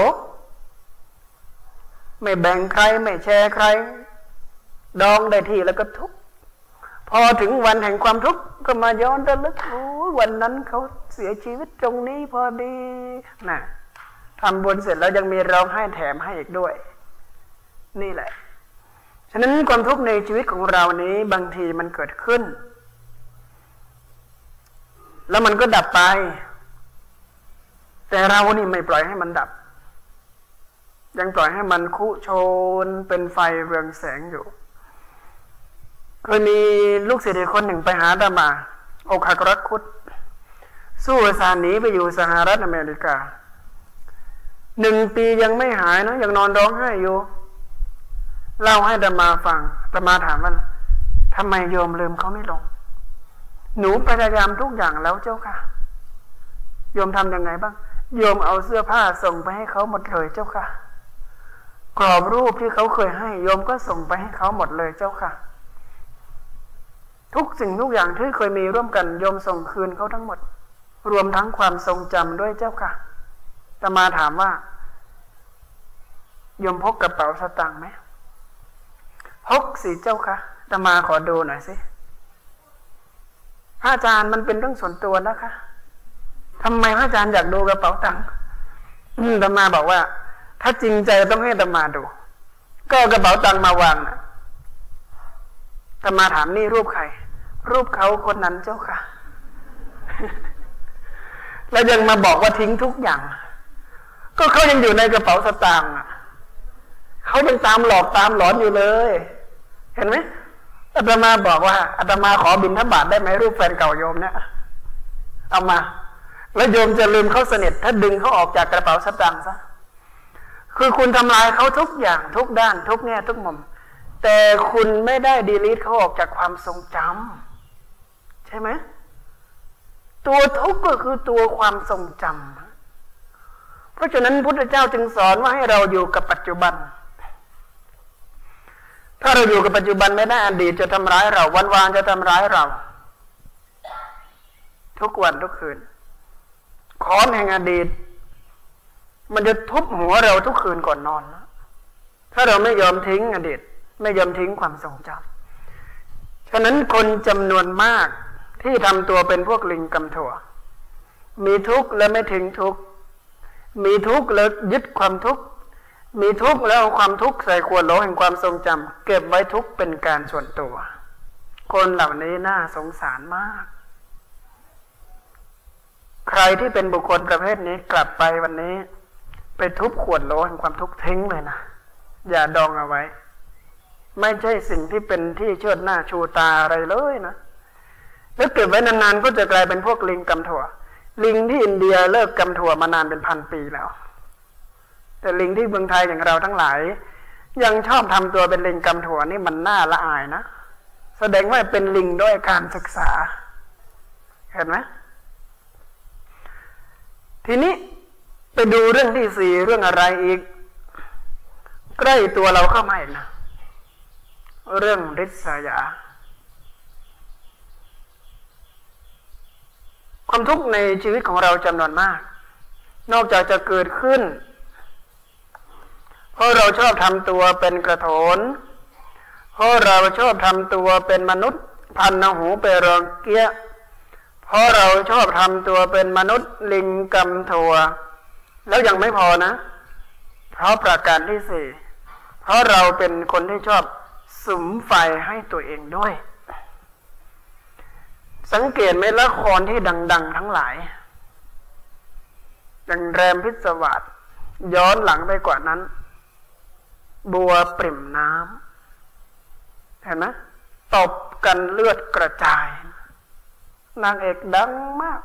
ไม่แบ่งใครไม่แชร์ใครดองได้ที่แล้วก็ทุกข์พอถึงวันแห่งความทุกข์ก็มาย้อนระลึกโอ้วันนั้นเขาเสียชีวิตตรงนี้พอดีน่ะทำบุญเสร็จแล้วยังมีร้องไห้แถมให้อีกด้วยนี่แหละฉะนั้นความทุกข์ในชีวิตของเรานี้บางทีมันเกิดขึ้นแล้วมันก็ดับไปแต่เรานี่ไม่ปล่อยให้มันดับยังปล่อยให้มันคุโชนเป็นไฟเรืองแสงอยู่เคยมีลูกศิษย์คนหนึ่งไปหาอาตมาอกหักรักคุดสู้สารหนีไปอยู่สหรัฐอเมริกาหนึ่งปียังไม่หายนะยังนอนร้องไห้อยู่เล่าให้อาตมาฟังอาตมาถามว่าทำไมโยมลืมเขาไม่ลงหนูพยายามทุกอย่างแล้วเจ้าค่ะโยมทำยังไงบ้างโยมเอาเสื้อผ้าส่งไปให้เขาหมดเลยเจ้าค่ะกรอบรูปที่เขาเคยให้โยมก็ส่งไปให้เขาหมดเลยเจ้าค่ะทุกสิ่งทุกอย่างที่เคยมีร่วมกันโยมส่งคืนเขาทั้งหมดรวมทั้งความทรงจำด้วยเจ้าค่ะอาตมาถามว่าโยมพกกระเป๋าสตางค์ไหมพกสิเจ้าค่ะอาตมาขอดูหน่อยสิพระอาจารย์มันเป็นเรื่องส่วนตัวนะคะทำไมพระอาจารย์อยากดูกระเป๋าตังค์อาตมาบอกว่าถ้าจริงใจต้องให้อาตมาดูก็เอากระเป๋าตังค์มาวางนะถ้ามาถามนี่รูปใครรูปเขาคนนั้นเจ้าค่ะ แล้วยังมาบอกว่าทิ้งทุกอย่างก็เขายังอยู่ในกระเป๋าสตางค์เขายังตามหลอกตามหลอนอยู่เลยเห็นไหมอาตมาบอกว่าอาตมาขอบิณฑบาตได้ไหมรูปแฟนเก่าโยมเนี่ยเอามาแล้วโยมจะลืมเขาสนิทถ้าดึงเขาออกจากกระเป๋าสตางค์ซะคือคุณทำลายเขาทุกอย่างทุกด้านทุกแง่ทุกมุมแต่คุณไม่ได้ดีลีทเขาออกจากความทรงจำใช่ไหมตัวทุกข์ก็คือตัวความทรงจำเพราะฉะนั้นพุทธเจ้าจึงสอนว่าให้เราอยู่กับปัจจุบันถ้าเราอยู่กับปัจจุบันไม่ได้อดีตจะทำร้ายเราวันวานจะทำร้ายเราทุกวันทุกคืนค้อนแห่งอดีตมันจะทุบหัวเราทุกคืนก่อนนอนนะถ้าเราไม่ยอมทิ้งอดีตไม่ยอมทิ้งความทรงจำฉะนั้นคนจำนวนมากที่ทำตัวเป็นพวกลิงกำถั่วมีทุกข์และไม่ทิ้งทุกข์มีทุกข์แล้วยึดความทุกข์มีทุกข์แล้วเอาความทุกข์ใส่ขวดโหลแห่งความทรงจำเก็บไว้ทุกข์เป็นการส่วนตัวคนเหล่านี้น่าสงสารมากใครที่เป็นบุคคลประเภทนี้กลับไปวันนี้ไปทุบขวดโหลแห่งความทุกข์ทิ้งเลยนะอย่าดองเอาไว้ไม่ใช่สิ่งที่เป็นที่เชิดหน้าชูตาอะไรเลยนะแล้วเก็บไว้นานๆก็จะกลายเป็นพวกลิงกำถั่วลิงที่อินเดียเลิกกำถั่วมานานเป็นพันปีแล้วแต่ลิงที่เมืองไทยอย่างเราทั้งหลายยังชอบทำตัวเป็นลิงกำถั่วนี่มันน่าละอายนะแสดงว่าเป็นลิงด้วยการศึกษาเห็นไหมทีนี้ไปดูเรื่องที่สี่เรื่องอะไรอีกใกล้ตัวเราเข้ามาอีกนะเรื่องริษยาความทุกข์ในชีวิตของเราจำนวนมากนอกจากจะเกิดขึ้นเพราะเราชอบทำตัวเป็นกระโถนเพราะเราชอบทำตัวเป็นมนุษย์พันนหูไปรองเกี้ยเพราะเราชอบทำตัวเป็นมนุษย์ลิงกำถั่วแล้วยังไม่พอนะเพราะประการที่สี่เพราะเราเป็นคนที่ชอบสุมไฟให้ตัวเองด้วยสังเกตไหมละครที่ดังๆทั้งหลายดังแรมพิศวาสย้อนหลังไปกว่านั้นบัวปริ่มน้ำเห็นไหมตบกันเลือดกระจายนางเอกดังมาก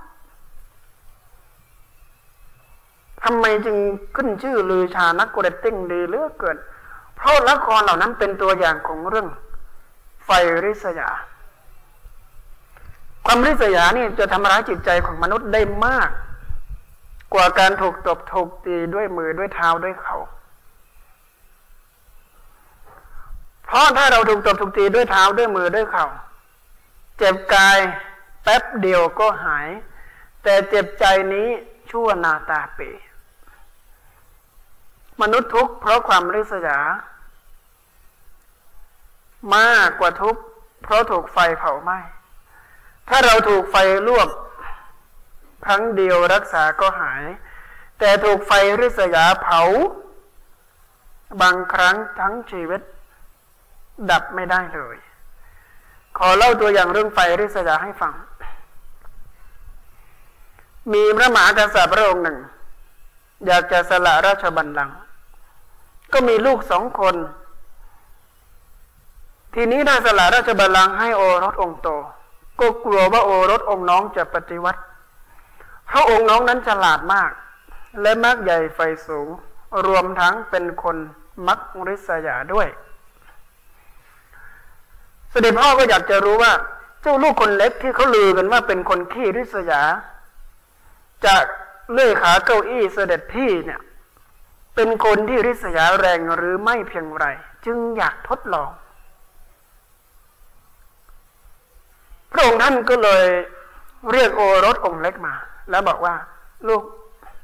ทำไมจึงขึ้นชื่อลือชานักเรตติ้งดีเหลือเกินเพราะละครเหล่านั้นเป็นตัวอย่างของเรื่องไฟริษยาความริษยานี่จะทำร้ายจิตใจของมนุษย์ได้มากกว่าการถูกตบถูกตีด้วยมือด้วยเท้าด้วยเขาเพราะถ้าเราถูกตบถูกตีด้วยเท้าด้วยมือด้วยเขาเจ็บกายแป๊บเดียวก็หายแต่เจ็บใจนี้ชั่วนาตาเปมนุษย์ทุกข์เพราะความริษยามากกว่าทุกข์เพราะถูกไฟเผาไหม้ถ้าเราถูกไฟลวกครั้งเดียวรักษาก็หายแต่ถูกไฟริษยาเผาบางครั้งทั้งชีวิตดับไม่ได้เลยขอเล่าตัวอย่างเรื่องไฟริษยาให้ฟังมีพระมหากษัตริย์พระองค์หนึ่งอยากจะสละราชบัลลังก์ก็มีลูกสองคนทีนี้ได้สละราชบัลลังก์ให้โอรสองค์โตก็กลัวว่าโอรสองค์น้องจะปฏิวัติเพราะองค์น้องนั้นฉลาดมากและมักใหญ่ไฟสูงรวมทั้งเป็นคนมักริษยาด้วยเสด็จพ่อก็อยากจะรู้ว่าเจ้าลูกคนเล็กที่เขาลือกันว่าเป็นคนขี้ริษยาจะเลื่อยขาเก้าอี้เสด็จพี่เนี่ยเป็นคนที่ริษยาแรงหรือไม่เพียงไรจึงอยากทดลองพระองค์ท่านก็เลยเรียกโอรสองค์เล็กมาแล้วบอกว่าลูก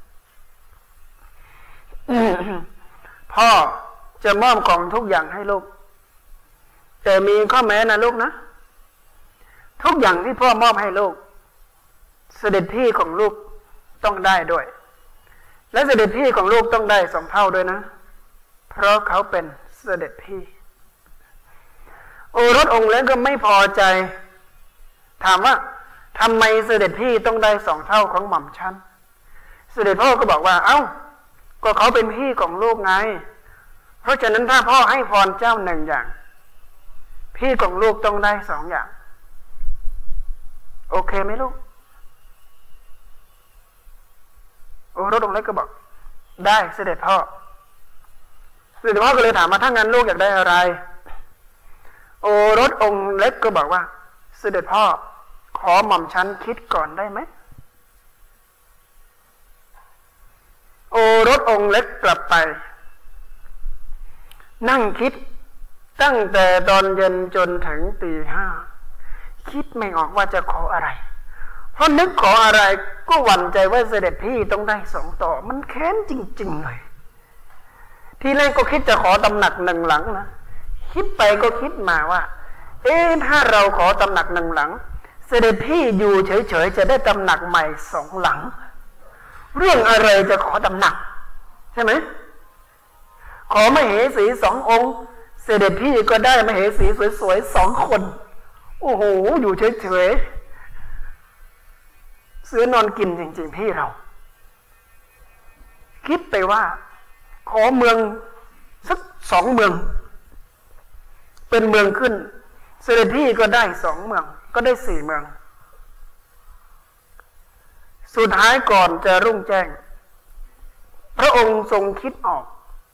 พ่อจะมอบของทุกอย่างให้ลูกแต่มีข้อแม้นะลูกนะทุกอย่างที่พ่อมอบให้ลูกเสด็จพี่ของลูกต้องได้ด้วยและเสด็จพี่ของลูกต้องได้สองเท่าด้วยนะเพราะเขาเป็นเสด็จพี่โอรสองค์เล็กก็ไม่พอใจถามว่าทำไมเสด็จพี่ต้องได้สองเท่าของหม่อมฉันเสด็จพ่อก็บอกว่าเอ้าก็เขาเป็นพี่ของลูกไงเพราะฉะนั้นถ้าพ่อให้พรเจ้าหนึ่งอย่างพี่ของลูกต้องได้สองอย่างโอเคไหมลูกโอรสองค์เล็กก็บอกได้เสด็จพ่อเสด็จพ่อก็เลยถามมาถ้างั้นลูกอยากได้อะไรโอรสองค์เล็กก็บอกว่าเสด็จพ่อขอหม่อมฉันคิดก่อนได้ไหมโอรสองค์เล็กกลับไปนั่งคิดตั้งแต่ตอนเย็นจนถึงตีห้าคิดไม่ออกว่าจะขออะไรเพราะนึกขออะไรก็หวั่นใจว่าเสด็จพี่ต้องได้สองต่อมันแค้นจริงๆเลยทีแรกก็คิดจะขอตำหนักหนึ่งหลังนะคิดไปก็คิดมาว่าเอ๊ะถ้าเราขอตำหนักหนึ่งหลังเสด็จพี่อยู่เฉยๆจะได้ตำหนักใหม่สองหลังเรื่องอะไรจะขอตำหนักใช่ไหมขอมเหสีสององค์เสด็จพี่ก็ได้มเหสีสวยๆสองคนโอ้โหอยู่เฉยๆเสือนอนกินจริงๆพี่เราคิดไปว่าขอเมืองสักสองเมืองเป็นเมืองขึ้นเสด็จพี่ก็ได้สองเมืองก็ได้สี่เมืองสุดท้ายก่อนจะรุ่งแจ้งพระองค์ทรงคิดออก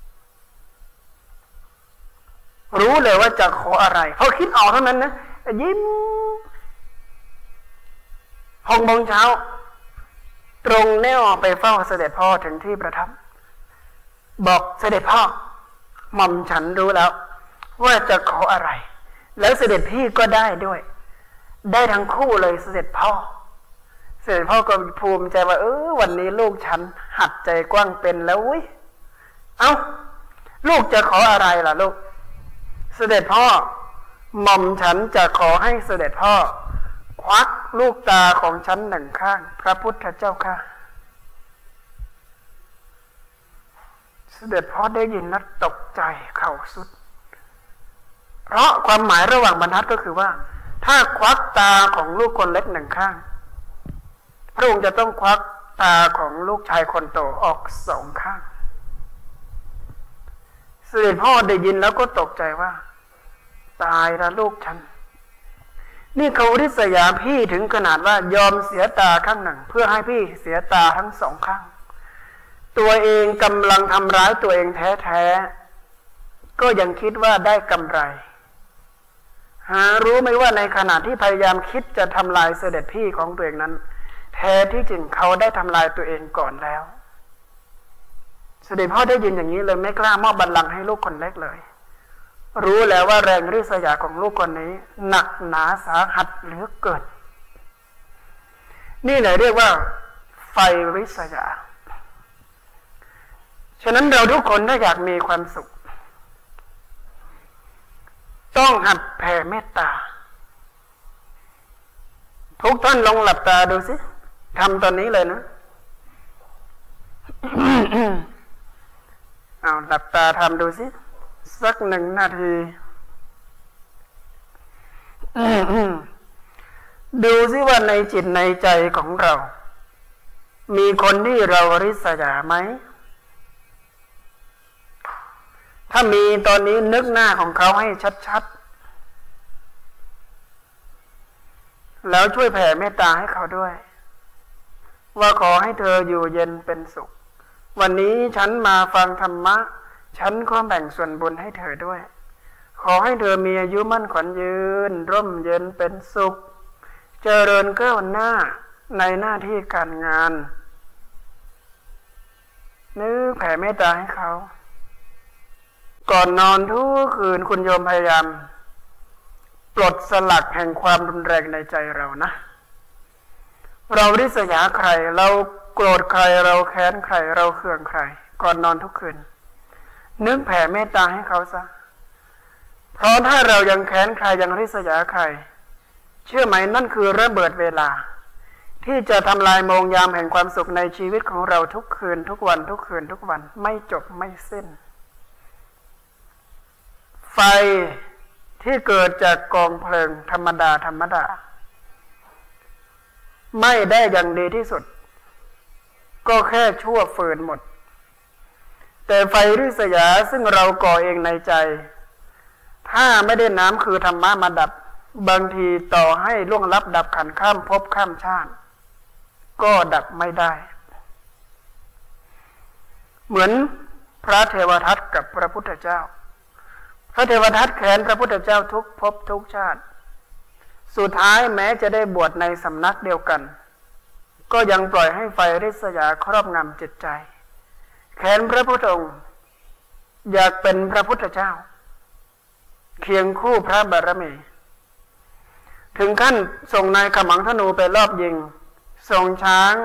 รู้เลยว่าจะขออะไรพอคิดออกเท่านั้นนะยิ้มหกโมงเช้าตรงแนวไปเฝ้าเสด็จพ่อถึงที่ประทับบอกเสด็จพ่อหม่อมฉันรู้แล้วว่าจะขออะไรแล้วเสด็จพี่ก็ได้ด้วยได้ทั้งคู่เลยเสด็จพ่อเสด็จพ่อก็ภูมิใจว่าเออวันนี้ลูกฉันหัดใจกว้างเป็นแล้วเว้ยเอ้าลูกจะขออะไรล่ะลูกเสด็จพ่อหม่อมฉันจะขอให้เสด็จพ่อควักลูกตาของฉันหนึ่งข้างพระพุทธเจ้าค่ะเสด็จพ่อได้ยินแล้วตกใจเข่าสุดเพราะความหมายระหว่างบรรทัดก็คือว่าถ้าควักตาของลูกคนเล็กหนึ่งข้างพระองค์จะต้องควักตาของลูกชายคนโตออกสองข้างเสด็จพ่อได้ยินแล้วก็ตกใจว่าตายละลูกฉันนี่เขาริษยาพี่ถึงขนาดว่ายอมเสียตาข้างหนึ่งเพื่อให้พี่เสียตาทั้งสองข้างตัวเองกำลังทำร้ายตัวเองแท้ๆก็ยังคิดว่าได้กำไรหารู้ไหมว่าในขณะที่พยายามคิดจะทำลายเสด็จพี่ของตัวเองนั้นแท้ที่จริงเขาได้ทำลายตัวเองก่อนแล้วเสด็จพ่อได้ยินอย่างนี้เลยไม่กล้ามอบบัลลังก์ให้ลูกคนเล็กเลยรู้แล้วว่าแรงริษยาของลูกคนนี้หนักหนาสาหัสเหลือเกินนี่แหละเรียกว่าไฟริษยาฉะนั้นเราทุกคนถ้าอยากมีความสุขต้องหัดแผ่เมตตาทุกท่านลองหลับตาดูสิทำตอนนี้เลยนะ เอาหลับตาทำดูสิสักหนึ่งนาที ดูสิว่าในจิตในใจของเรามีคนที่เราริษยาไหมถ้ามีตอนนี้นึกหน้าของเขาให้ชัดๆแล้วช่วยแผ่เมตตาให้เขาด้วยว่าขอให้เธออยู่เย็นเป็นสุขวันนี้ฉันมาฟังธรรมะฉันขอแบ่งส่วนบุญให้เธอด้วยขอให้เธอมีอายุมั่นขวัญยืนร่มเย็นเป็นสุขเจริญก้าวหน้าในหน้าที่การงานนึกแผ่เมตตาให้เขาก่อนนอนทุกคืนคุณโยมพยายามปลดสลักแห่งความรุนแรงในใจเรานะเราริษยาใครเราโกรธใครเราแค้นใครเราเคืองใครก่อนนอนทุกคืนนึกแผ่เมตตาให้เขาซะเพราะถ้าเรายังแค้นใครยังริษยาใครเชื่อไหมนั่นคือระเบิดเวลาที่จะทำลายโมงยามแห่งความสุขในชีวิตของเราทุกคืนทุกวันทุกคืนทุกวันไม่จบไม่สิ้นไฟที่เกิดจากกองเพลิงธรรมดาธรรมดาไม่ได้อย่างดีที่สุดก็แค่ชั่วฝืนหมดแต่ไฟริษยาซึ่งเราก่อเองในใจถ้าไม่ได้น้ำคือธรรมะมาดับบางทีต่อให้ล่วงลับดับขันข้ามภพข้ามชาติก็ดับไม่ได้เหมือนพระเทวทัตกับพระพุทธเจ้าพระเทวทัตแค้นพระพุทธเจ้าทุกภพทุกชาติสุดท้ายแม้จะได้บวชในสำนักเดียวกันก็ยังปล่อยให้ไฟริษยาครอบงำจิตใจแค้นพระพุทธองค์อยากเป็นพระพุทธเจ้าเคียงคู่พระบารมีถึงขั้นส่งนายขมังธนูไปรอบยิงส่งช้าง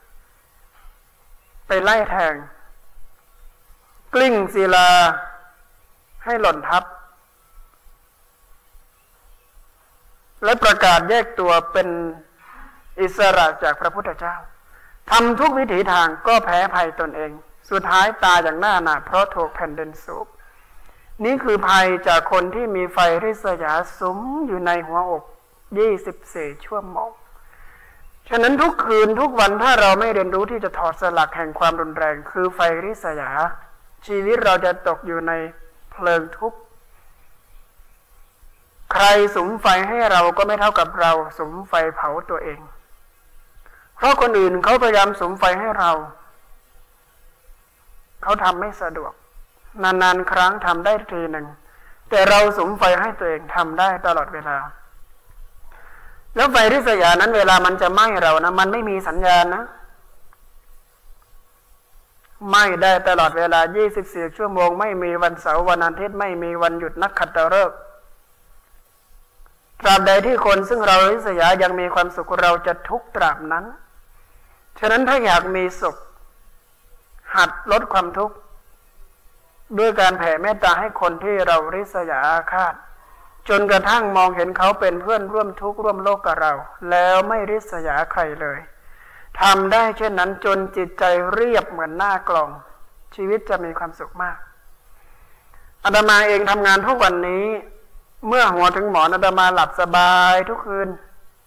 ไปไล่แทงกลิ้งศิลาให้หล่นทับและประกาศแยกตัวเป็นอิสระจากพระพุทธเจ้าทำทุกวิถีทางก็แพ้ภัยตนเองสุดท้ายตายอย่างหน้าหนาเพราะถูกแผ่นดินสูบนี่คือภัยจากคนที่มีไฟริษยาสุมอยู่ในหัวอกยี่สิบสี่ชั่วโมงฉะนั้นทุกคืนทุกวันถ้าเราไม่เรียนรู้ที่จะถอดสลักแห่งความรุนแรงคือไฟริษยาชีวิตเราจะตกอยู่ในเพลิงทุกข์ใครสุมไฟให้เราก็ไม่เท่ากับเราสุมไฟเผาตัวเองเพราะคนอื่นเขาพยายามสุมไฟให้เราเขาทำไม่สะดวกนานๆครั้งทำได้ทีหนึ่งแต่เราสุมไฟให้ตัวเองทำได้ตลอดเวลาแล้วไฟริษยานั้นเวลามันจะไหม้เรานะมันไม่มีสัญญาณนะไหม้ได้ตลอดเวลายี่สิบสี่ชั่วโมงไม่มีวันเสาร์วันอาทิตย์ไม่มีวันหยุดนักขัตฤกษ์ตราบใดที่คนซึ่งเราริษยายังมีความสุขเราจะทุกข์ตราบนั้นฉะนั้นถ้าอยากมีสุขหัดลดความทุกข์ด้วยการแผ่เมตตาให้คนที่เราริษยาอาฆาตจนกระทั่งมองเห็นเขาเป็นเพื่อนร่วมทุกข์ร่วมโลกกับเราแล้วไม่ริษยาใครเลยทำได้เช่นนั้นจนจิตใจเรียบเหมือนหน้ากลองชีวิตจะมีความสุขมากอาตมาเองทำงานทุกวันนี้เมื่อหัวถึงหมอนอาตมาหลับสบายทุกคืน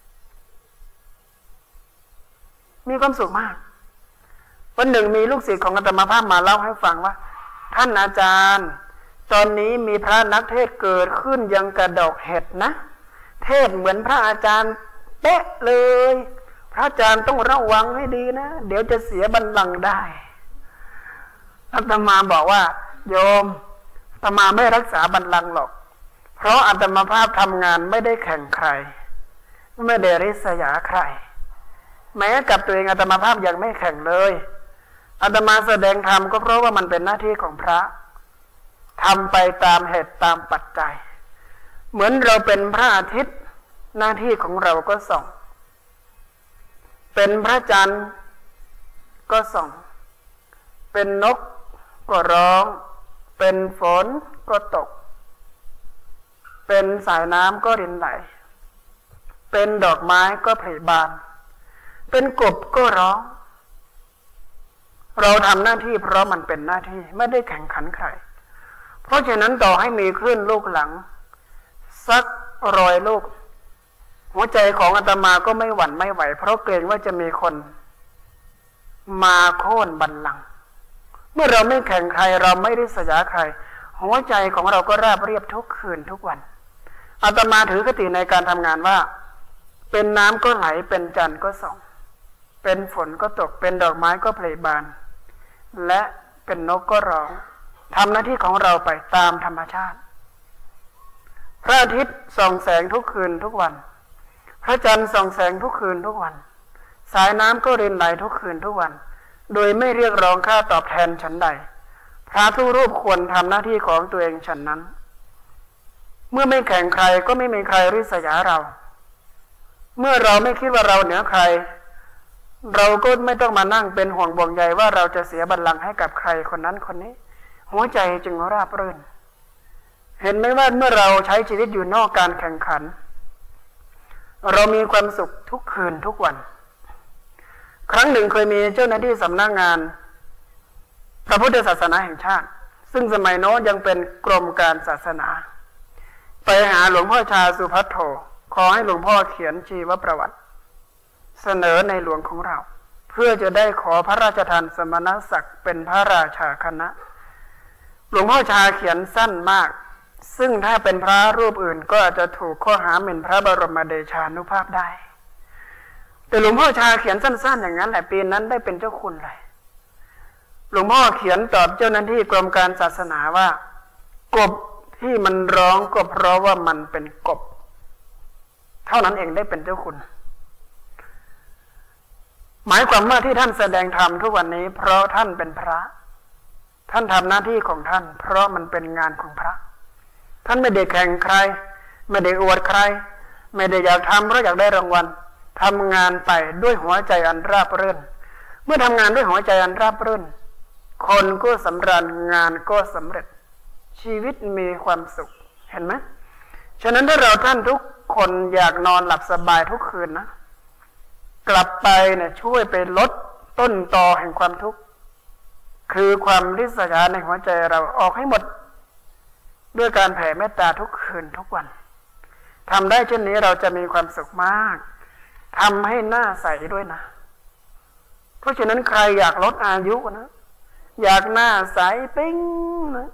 มีความสุขมากวันหนึ่งมีลูกศิษย์ของอาตมาภาพมาเล่าให้ฟังว่าท่านอาจารย์ตอนนี้มีพระนักเทศเกิดขึ้นยังกระดอกเห็ดนะเทศเหมือนพระอาจารย์เป๊ะเลยพระอาจารย์ต้องระวังให้ดีนะเดี๋ยวจะเสียบัลลังก์ได้อาตมาบอกว่าโยมอาตมาไม่รักษาบัลลังก์หรอกเพราะอาตมาภาพทำงานไม่ได้แข่งใครไม่ได้ริษยาใครแม้กับตัวเองอาตมาภาพยังไม่แข่งเลยอาตมาแสดงธรรมก็เพราะว่ามันเป็นหน้าที่ของพระทำไปตามเหตุตามปัจจัยเหมือนเราเป็นพระอาทิตย์หน้าที่ของเราก็ส่องเป็นพระจันทร์ก็ส่องเป็นนกก็ร้องเป็นฝนก็ตกเป็นสายน้ำก็รินไหลเป็นดอกไม้ก็ผลิบานเป็นกบก็ร้องเราทำหน้าที่เพราะมันเป็นหน้าที่ไม่ได้แข่งขันใครเพราะฉะนั้นต่อให้มีคลื่นลูกหลังสักร้อยลูกหัวใจของอาตมาก็ไม่หวั่นไม่ไหวเพราะเกรงว่าจะมีคนมาโค่นบัลลังก์เมื่อเราไม่แข่งใครเราไม่ริษยาใครหัวใจของเราก็ราบเรียบทุกคืนทุกวันอาตมาถือคติในการทำงานว่าเป็นน้ำก็ไหลเป็นจันทร์ก็ส่องเป็นฝนก็ตกเป็นดอกไม้ก็ผลิบานและเป็นนกก็ร้องทำหน้าที่ของเราไปตามธรรมชาติพระอาทิตย์ส่องแสงทุกคืนทุกวันพระจันทร์ส่องแสงทุกคืนทุกวันสายน้ำก็รินไหลทุกคืนทุกวันโดยไม่เรียกร้องค่าตอบแทนฉันใดพระทุกรูปควรทำหน้าที่ของตัวเองฉันนั้นเมื่อไม่แข่งใครก็ไม่มีใครริษยาเราเมื่อเราไม่คิดว่าเราเหนือใครเราก็ไม่ต้องมานั่งเป็นห่วงบ่วงใยว่าเราจะเสียบัลลังก์ให้กับใครคนนั้นคนนี้หัวใจจึงราบรื่นเห็นไหมว่าเมื่อเราใช้ชีวิตอยู่นอกการแข่งขันเรามีความสุขทุกคืนทุกวันครั้งหนึ่งเคยมีเจ้าหน้าที่สำนักงานพระพุทธศาสนาแห่งชาติซึ่งสมัยโน้นยังเป็นกรมการศาสนาไปหาหลวงพ่อชาสุภัทโธขอให้หลวงพ่อเขียนชีวประวัติเสนอในหลวงของเราเพื่อจะได้ขอพระราชทานสมณศักดิ์เป็นพระราชาคณะหลวงพ่อชาเขียนสั้นมากซึ่งถ้าเป็นพระรูปอื่นก็อาจจะถูกข้อหาหมิ่นพระบรมเดชานุภาพได้แต่หลวงพ่อชาเขียนสั้นๆอย่างนั้นแหละปีนั้นได้เป็นเจ้าคุณเลยหลวงพ่อเขียนตอบเจ้าหน้าที่กรมการศาสนาว่ากบที่มันร้องก็เพราะว่ามันเป็นกบเท่านั้นเองได้เป็นเจ้าคุณหมายความว่าที่ท่านแสดงธรรมทุกวันนี้เพราะท่านเป็นพระท่านทำหน้าที่ของท่านเพราะมันเป็นงานของพระท่านไม่ได้แข่งใครไม่ได้อวดใครไม่ได้อยากทำเพราะอยากได้รางวัลทำงานไปด้วยหัวใจอันราบรื่นเมื่อทำงานด้วยหัวใจอันราบรื่นคนก็สำราญงานก็สำเร็จชีวิตมีความสุขเห็นไหมฉะนั้นถ้าเราท่านทุกคนอยากนอนหลับสบายทุกคืนนะกลับไปเนี่ยช่วยไปลดต้นตอแห่งความทุกข์คือความริษยาในหัวใจเราออกให้หมดด้วยการแผ่เมตตาทุกคืนทุกวันทำได้เช่นนี้เราจะมีความสุขมากทำให้หน้าใสด้วยนะเพราะฉะนั้นใครอยากลดอายุนะอยากหน้าใสปิ้งนะ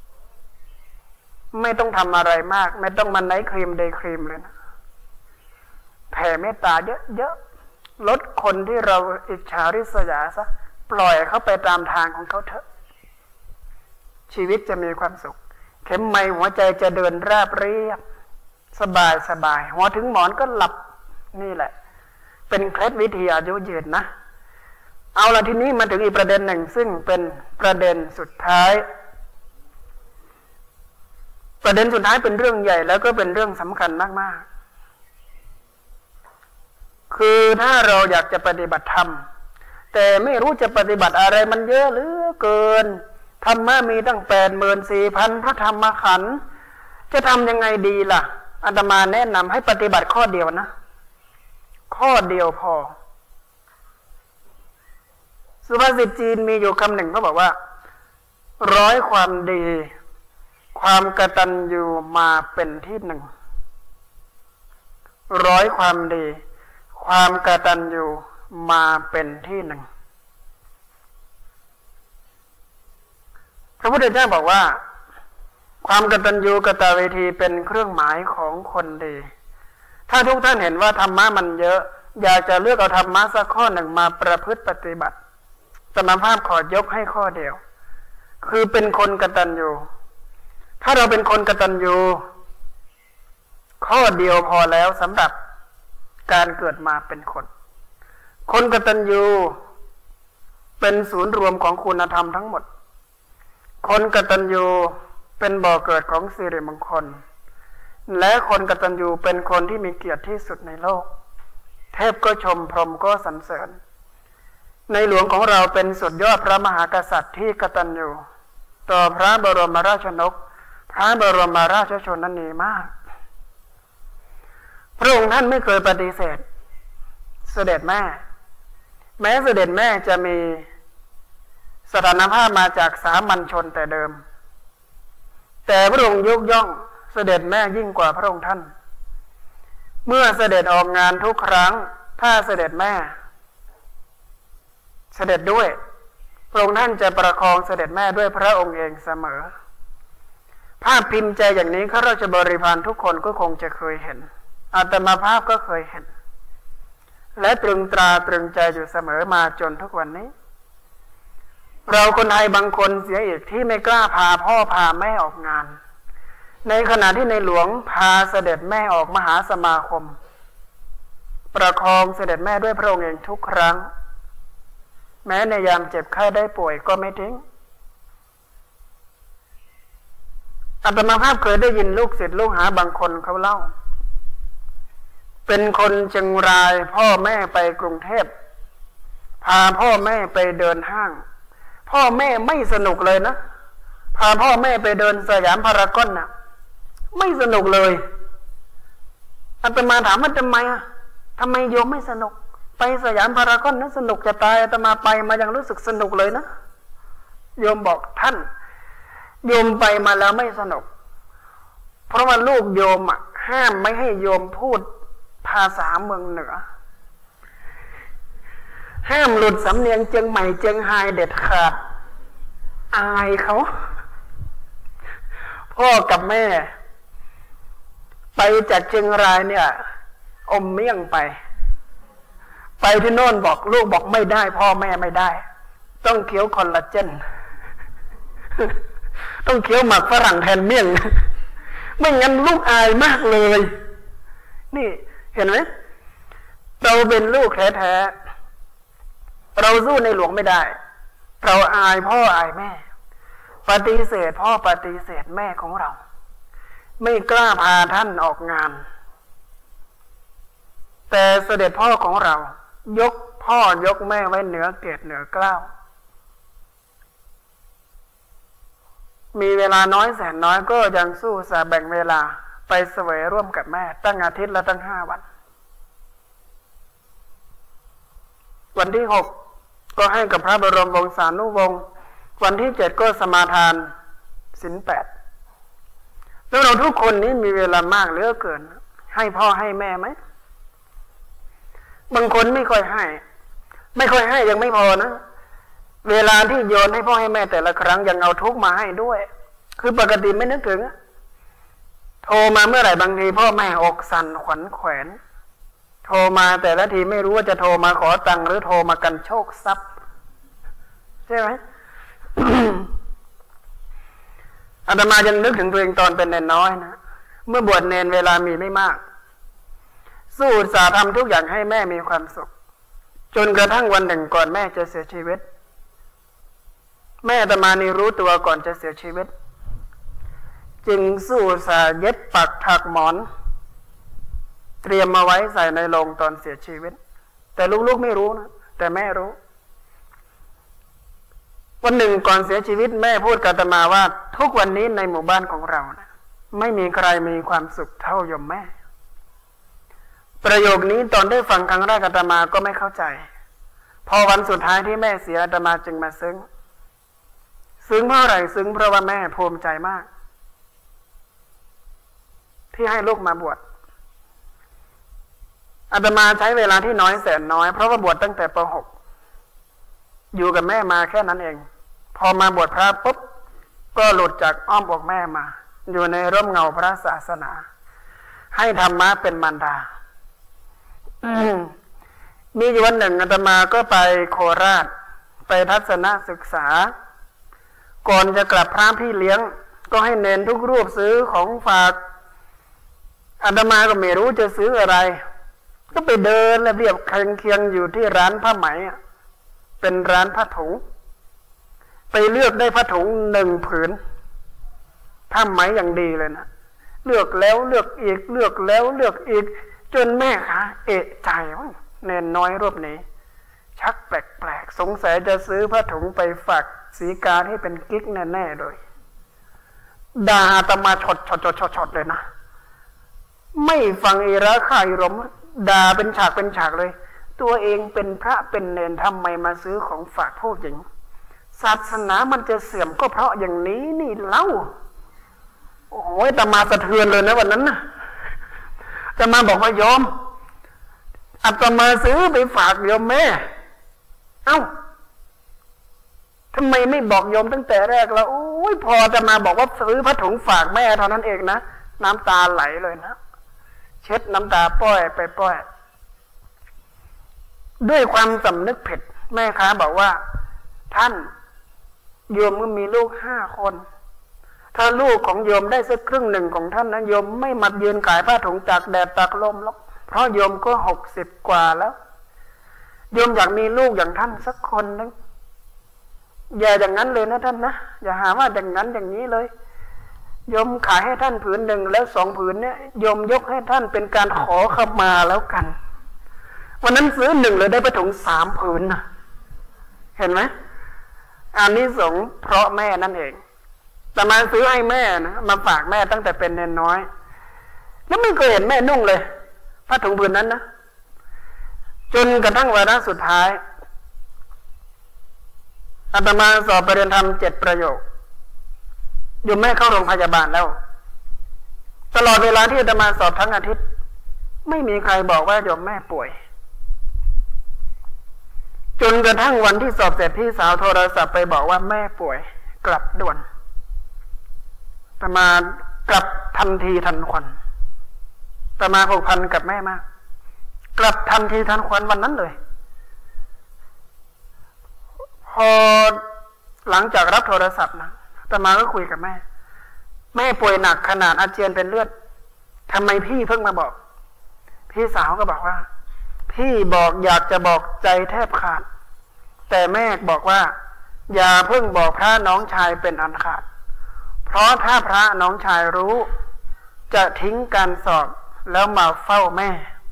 ไม่ต้องทำอะไรมากไม่ต้องมาไนท์ครีมเดย์ครีมเลยนะแผ่เมตตาเยอะๆลดคนที่เราอิจฉาริษยาซะปล่อยเขาไปตามทางของเขาเถอะชีวิตจะมีความสุขเข็มไม้หัวใจจะเดินราบเรียบสบายสบายหัวถึงหมอนก็หลับนี่แหละเป็นเคล็ดวิธีอายุยืนนะเอาละทีนี้มาถึงอีกประเด็นหนึ่งซึ่งเป็นประเด็นสุดท้ายประเด็นสุดท้ายเป็นเรื่องใหญ่แล้วก็เป็นเรื่องสำคัญมากๆคือถ้าเราอยากจะปฏิบัติธรรมแต่ไม่รู้จะปฏิบัติอะไรมันเยอะเหลือเกินธรรมะมีตั้งแปดหมื่นสี่พันพระธรรมขันธ์จะทำยังไงดีล่ะอาตมาแนะนำให้ปฏิบัติข้อเดียวนะข้อเดียวพอสุภาษิตจีนมีอยู่คำหนึ่งเขาบอกว่าร้อยความดีความกตัญญูมาเป็นที่หนึ่งร้อยความดีความกตัญญูมาเป็นที่หนึ่งพระพุทธเจ้าบอกว่าความกตัญญูกตเวทีเป็นเครื่องหมายของคนดีถ้าทุกท่านเห็นว่าธรรมะมันเยอะอยากจะเลือกเอาธรรมะสักข้อหนึ่งมาประพฤติปฏิบัติสมภาพขอยกให้ข้อเดียวคือเป็นคนกตัญญูถ้าเราเป็นคนกตัญญูข้อเดียวพอแล้วสำหรับการเกิดมาเป็นคนคนกตัญญูเป็นศูนย์รวมของคุณธรรมทั้งหมดคนกตัญญูเป็นบ่อเกิดของสิริมงคลและคนกตัญญูเป็นคนที่มีเกียรติที่สุดในโลกเทพก็ชมพรหมก็สรรเสริญในหลวงของเราเป็นสุดยอดพระมหากษัตริย์ที่กตัญญูต่อพระบรมราชนกพระบรมราชชนนีมากพระองค์ท่านไม่เคยปฏิเสธเสด็จแม่แม้เสด็จแม่จะมีสถานภาพมาจากสามัญชนแต่เดิมแต่พระองค์ยกย่องเสด็จแม่ยิ่งกว่าพระองค์ท่านเมื่อเสด็จออกงานทุกครั้งถ้าเสด็จแม่เสด็จด้วยพระองค์ท่านจะประคองเสด็จแม่ด้วยพระองค์เองเสมอภาพพิมพ์ใจอย่างนี้ข้าราชบริพารทุกคนก็คงจะเคยเห็นอาตมาภาพก็เคยเห็นและตรึงตราตรึงใจอยู่เสมอมาจนทุกวันนี้เราคนไทยบางคนเสียอีกที่ไม่กล้าพาพ่อพาแม่ออกงานในขณะที่ในหลวงพาเสด็จแม่ออกมหาสมาคมประคองเสด็จแม่ด้วยพระองค์เองทุกครั้งแม้ในยามเจ็บไข้ได้ป่วยก็ไม่ทิ้งอาตมาภาพเคยได้ยินลูกศิษย์ลูกหาบางคนเขาเล่าเป็นคนเชียงรายพ่อแม่ไปกรุงเทพพาพ่อแม่ไปเดินห้างพ่อแม่ไม่สนุกเลยนะพาพ่อแม่ไปเดินสยามพารากอนน่ะไม่สนุกเลยอาตมาถามว่าทำไมอ่ะทำไมโยมไม่สนุกไปสยามพารากอนนั้นสนุกจะตายอาตมาไปมายังรู้สึกสนุกเลยนะโยมบอกท่านโยมไปมาแล้วไม่สนุกเพราะว่าลูกโยมอ่ะห้ามไม่ให้โยมพูดภาษาเมืองเหนือห้ามหลุดสำเนียงเจียงใหม่เจียงไฮ้เด็ดขาดอายเขาพ่อกับแม่ไปจากเชียงรายเนี่ยอมเมี่ยงไปไปที่โน่นบอกลูกบอกไม่ได้พ่อแม่ไม่ได้ต้องเคี้ยวคอลลาเจนต้องเคี้ยวหมักฝรั่งแทนเมี่ยงไม่งั้นลูกอายมากเลยนี่เห็นไหมเราเป็นลูกแท้ๆเราสู้ในหลวงไม่ได้เราอายพ่ออายแม่ปฏิเสธพ่อปฏิเสธแม่ของเราไม่กล้าพาท่านออกงานแต่เสด็จพ่อของเรายกพ่อยกแม่ไว้เหนือเกียรติเหนือเกล้ามีเวลาน้อยแสนน้อยก็ยังสู้สาแบ่งเวลาไปเสวยร่วมกับแม่ตั้งอาทิตย์ละตั้งห้าวันวันที่หกก็ให้กับพระบรมวงศานุวงศ์วันที่เจ็ดก็สมาทานศีลแปดแล้วเราทุกคนนี้มีเวลามากเหลือเกินให้พ่อให้แม่ไหมบางคนไม่ค่อยให้ไม่ค่อยให้ยังไม่พอนะเวลาที่โยนให้พ่อให้แม่แต่ละครั้งยังเอาทุกมาให้ด้วยคือปกติไม่นึกถึงโทรมาเมื่อไหร่บางทีพ่อแม่อกสั่นขวัญแขวนโทรมาแต่ละทีไม่รู้ว่าจะโทรมาขอตังค์หรือโทรมากันโชคทรัพย์ใช่ไหม อาตมายังนึกถึงตัวเองตอนเป็นเนนน้อยนะเมื่อบวชเนนเวลามีไม่มากสู้อุตสาห์ทำทุกอย่างให้แม่มีความสุขจนกระทั่งวันหนึ่งก่อนแม่จะเสียชีวิตแม่อาตมานี่รู้ตัวก่อนจะเสียชีวิตจึงสู้อุตสาห์เย็บปักถักหมอนเตรียมมาไว้ใส่ในโลงตอนเสียชีวิตแต่ลูกๆไม่รู้นะแต่แม่รู้วันหนึ่งก่อนเสียชีวิตแม่พูดกับอาตมาว่าทุกวันนี้ในหมู่บ้านของเรานะไม่มีใครมีความสุขเท่าโยมแม่ประโยคนี้ตอนได้ฟังครั้งแรกอาตมาก็ไม่เข้าใจพอวันสุดท้ายที่แม่เสียอาตมาจึงมาซึ้งซึ้งเพราะอะไรซึ้งเพราะว่าแม่ภูมิใจมากที่ให้ลูกมาบวชอาตมาใช้เวลาที่น้อยแสนน้อยเพราะว่าบวชตั้งแต่ป หกอยู่กับแม่มาแค่นั้นเองพอมาบวชพระปุ๊บก็หลุดจากอ้อมอกแม่มาอยู่ในร่มเงาพระศาสนาให้ธรรมะเป็นมารดามีอยู่วันหนึ่งอาตมาก็ไปโคราชไปทัศนศึกษาก่อนจะกลับพระพี่เลี้ยงก็ให้เน้นทุกรูปซื้อของฝากอาตมาก็ไม่รู้จะซื้ออะไรก็ไปเดินและเรียบเคียงๆอยู่ที่ร้านผ้าไหมเป็นร้านผ้าถุงไปเลือกได้ผ้าถุงหนึ่งผืนผ้าไหมอย่างดีเลยนะเลือกแล้วเลือกอีกเลือกแล้วเลือกอีกจนแม่คะเอะใจว่าเนนน้อยรูปนี้ชักแปลกๆสงสัยจะซื้อผ้าถุงไปฝากสีกาให้เป็นกิ๊กแน่ๆเลยด่าอาตมาฉดฉดฉดฉดเลยนะไม่ฟังอีระค่าอีรมด่าเป็นฉากเป็นฉากเลยตัวเองเป็นพระเป็นเนนทำไมมาซื้อของฝากผู้หญิงศาสนามันจะเสื่อมก็เพราะอย่างนี้นี่เล่าโอ้ยอาตมาสะเทือนเลยนะวันนั้นนะอาตมาบอกว่าโยมอาตมาซื้อไปฝากโยมแม่เอ้าทำไมไม่บอกโยมตั้งแต่แรกแล้วโอ้ยพออาตมาบอกว่าซื้อผ้าถุงฝากแม่เท่านั้นเองนะน้ำตาไหลเลยนะเช็ดน้ำตาป้อยไปป้อยด้วยความสำนึกผิดแม่ค้าบอกว่าท่านโยมก็มีลูกห้าคนถ้าลูกของโยมได้สักครึ่งหนึ่งของท่านนะโยมไม่มายืนขายผ้าถุงจากแดดตากลมหรอกเพราะโยมก็หกสิบกว่าแล้วโยมอยากมีลูกอย่างท่านสักคนนึงอย่าอย่างนั้นเลยนะท่านนะอย่าหาว่าอย่างนั้นอย่างนี้เลยโยมขายให้ท่านผืนหนึ่งแล้วสองผืนเนี่ยโยมยกให้ท่านเป็นการขอขมาแล้วกันวันนั้นซื้อหนึ่งเลยได้ผ้าถุงสามผืนนะเห็นไหมอันนี้สงเพราะแม่นั่นเองแต่มาซื้อให้แม่นะมาฝากแม่ตั้งแต่เป็นเนนน้อยแล้วไม่เคยเห็นแม่นุ่งเลยผ้าถุงผืนนั้นนะจนกระทั่งวาระสุดท้ายอาตมาสอบปริญญาธรรมเจ็ดประโยคอยู่แม่เข้าโรงพยาบาลแล้วตลอดเวลาที่อาตมาสอบทั้งอาทิตย์ไม่มีใครบอกว่าโยมแม่ป่วยจนกระทั่งวันที่สอบเสร็จพี่สาวโทรศัพท์ไปบอกว่าแม่ป่วยกลับด่วนอาตมากลับทันทีทันควันอาตมาผูกพันกับแม่มากกลับทันทีทันควันวันนั้นเลยพอหลังจากรับโทรศัพท์นะอาตมาก็คุยกับแม่แม่ป่วยหนักขนาดอาเจียนเป็นเลือดทำไมพี่เพิ่งมาบอกพี่สาวก็บอกว่าพี่บอกอยากจะบอกใจแทบขาดแต่แม่บอกว่าอย่าเพิ่งบอกพระน้องชายเป็นอันขาดเพราะถ้าพระน้องชายรู้จะทิ้งการสอบแล้วมาเฝ้าแม่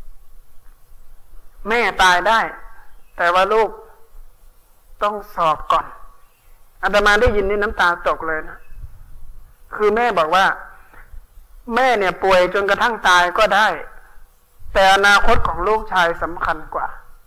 แม่ตายได้แต่ว่าลูกต้องสอบก่อนอาตมาได้ยินนี่น้ำตาตกเลยนะคือแม่บอกว่าแม่เนี่ยป่วยจนกระทั่งตายก็ได้แต่อนาคตของลูกชายสำคัญกว่า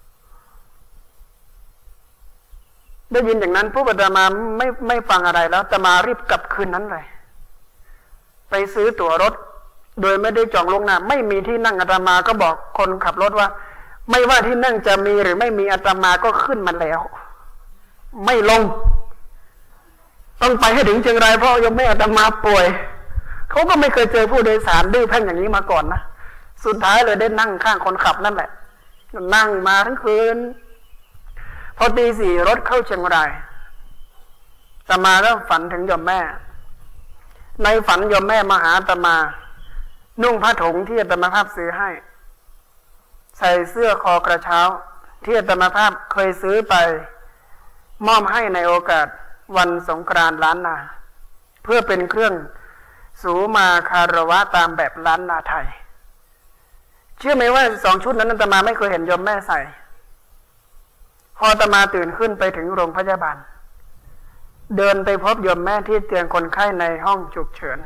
ได้ยินอย่างนั้นผู้อาตมาไม่ไม่ฟังอะไรแล้วอาตมารีบกลับคืนนั้นเลยไปซื้อตั๋วรถโดยไม่ได้จองล่วงหน้าไม่มีที่นั่งอาตมาก็บอกคนขับรถว่าไม่ว่าที่นั่งจะมีหรือไม่มีอาตมาก็ขึ้นมาแล้วไม่ลงต้องไปให้ถึงเชียงรายเพราะยังไม่อาตมาป่วยเขาก็ไม่เคยเจอผู้โดยสารดื้อแพ่งอย่างนี้มาก่อนนะสุดท้ายเลยได้นั่งข้างคนขับนั่นแหละนั่งมาทั้งคืนพอตีสี่รถเข้าเชียงรายอาตมาก็ฝันถึงโยมแม่ในฝันโยมแม่มาหาอาตมานุ่งผ้าถุงที่อาตมาภาพซื้อให้ใส่เสื้อคอกระเช้าที่อาตมาภาพเคยซื้อไปมอบให้ในโอกาสวันสงกรานต์ล้านนาเพื่อเป็นเครื่องสูมาคารวะตามแบบล้านนาไทยเชื่อไหมว่าสองชุดนั้นอาตมาไม่เคยเห็นโยมแม่ใส่พออาตมาตื่นขึ้นไปถึงโรงพยาบาลเดินไปพบโยมแม่ที่เตียงคนไข้ในห้องฉุกเฉิน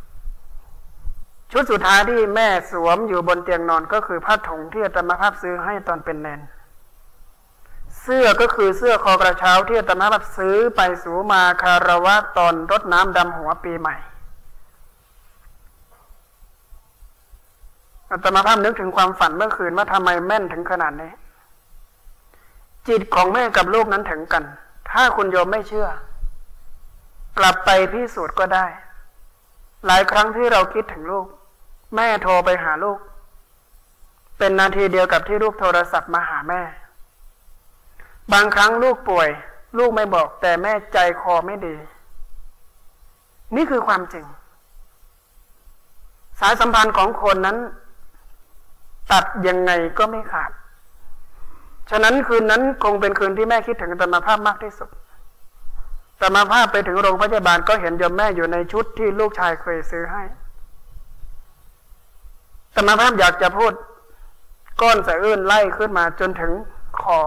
ชุดสุดท้ายที่แม่สวมอยู่บนเตียงนอนก็คือผ้าถุงที่อาตมาภาพซื้อให้ตอนเป็นเนนเสื้อก็คือเสื้อคอกระเช้าที่อาตมาภาพซื้อไปสูมาคารวะตอนรดน้ำดำหัวปีใหม่อาตมาภาพนึกถึงความฝันเมื่อคืนว่าทำไมแม่นถึงขนาดนี้จิตของแม่กับลูกนั้นถึงกันถ้าคุณโยมไม่เชื่อกลับไปพิสูจน์ก็ได้หลายครั้งที่เราคิดถึงลูกแม่โทรไปหาลูกเป็นนาทีเดียวกับที่ลูกโทรศัพท์มาหาแม่บางครั้งลูกป่วยลูกไม่บอกแต่แม่ใจคอไม่ดีนี่คือความจริงสายสัมพันธ์ของคนนั้นตัดยังไงก็ไม่ขาดฉะนั้นคืนนั้นคงเป็นคืนที่แม่คิดถึงอาตมาภาพมากที่สุดอาตมาภาพไปถึงโรงพยาบาลก็เห็นโยมแม่อยู่ในชุดที่ลูกชายเคยซื้อให้อาตมาภาพอยากจะพูดก้อนสะอื้นไล่ขึ้นมาจนถึงคอ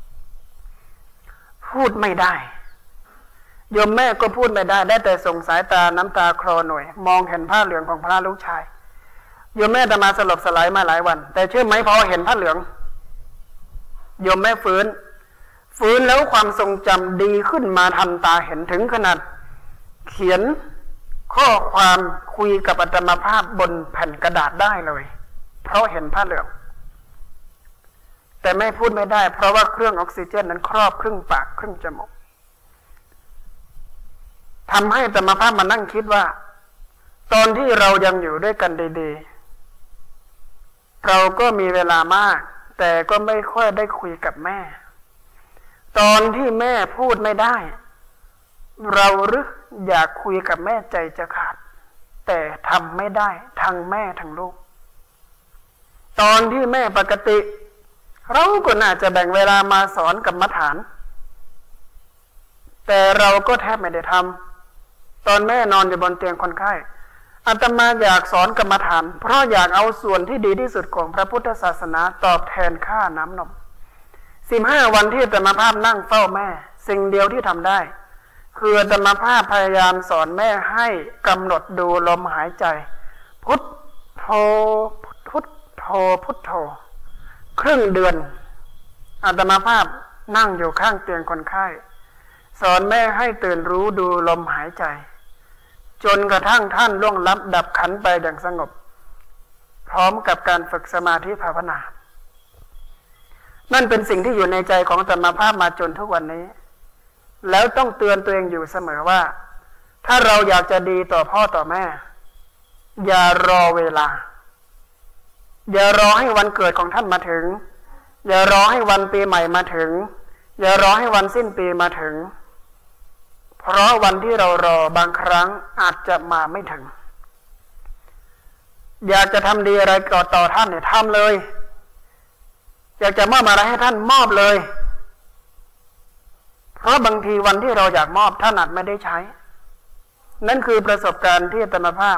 พูดไม่ได้โยมแม่ก็พูดไม่ได้ได้แต่ส่งสายตาน้ำตาคลอหน่อยมองเห็นผ้าเหลืองของพระลูกชายโยมแม่อาตมาสลบสลายมาหลายวันแต่เชื่อไหมพอเห็นผ้าเหลืองโยมแม่ฟื้นฟื้นแล้วความทรงจำดีขึ้นมาทันตาเห็นถึงขนาดเขียนข้อความคุยกับอาตมาภาพบนแผ่นกระดาษได้เลยเพราะเห็นผ้าเหลืองแต่แม่พูดไม่ได้เพราะว่าเครื่องออกซิเจนนั้นครอบครึ่งปากครึ่งจมูกทำให้อาตมาภาพมานั่งคิดว่าตอนที่เรายังอยู่ด้วยกันดีๆเราก็มีเวลามากแต่ก็ไม่ค่อยได้คุยกับแม่ตอนที่แม่พูดไม่ได้เราหรืออยากคุยกับแม่ใจจะขาดแต่ทำไม่ได้ทั้งแม่ทั้งลูกตอนที่แม่ปกติเราก็น่าจะแบ่งเวลามาสอนกรรมฐานแต่เราก็แทบไม่ได้ทำตอนแม่นอนอยู่บนเตียงคนไข้อาตมาอยากสอนกรรมฐานเพราะอยากเอาส่วนที่ดีที่สุดของพระพุทธศาสนาตอบแทนค่าน้ำนมสิบห้าวันที่อาตมาภาพนั่งเฝ้าแม่สิ่งเดียวที่ทำได้คืออาตมาภาพพยายามสอนแม่ให้กำหนดดูลมหายใจพุทโธพุทโธพุทโธครึ่งเดือนอาตมาภาพนั่งอยู่ข้างเตียงคนไข้สอนแม่ให้ตื่นรู้ดูลมหายใจจนกระทั่งท่านล่วงลับดับขันไปอย่างสงบพร้อมกับการฝึกสมาธิภาวนานั่นเป็นสิ่งที่อยู่ในใจของอาตมาภาพมาจนทุกวันนี้แล้วต้องเตือนตัวเองอยู่เสมอว่าถ้าเราอยากจะดีต่อพ่อต่อแม่อย่ารอเวลาอย่ารอให้วันเกิดของท่านมาถึงอย่ารอให้วันปีใหม่มาถึงอย่ารอให้วันสิ้นปีมาถึงเพราะวันที่เรารอบางครั้งอาจจะมาไม่ถึงอยากจะทำดีอะไรก่อต่อท่านเนี่ยทำเลยอยากจะมอบอะไรให้ท่านมอบเลยเพราะบางทีวันที่เราอยากมอบท่านอาจไม่ได้ใช้นั่นคือประสบการณ์ที่อาตมาภาพ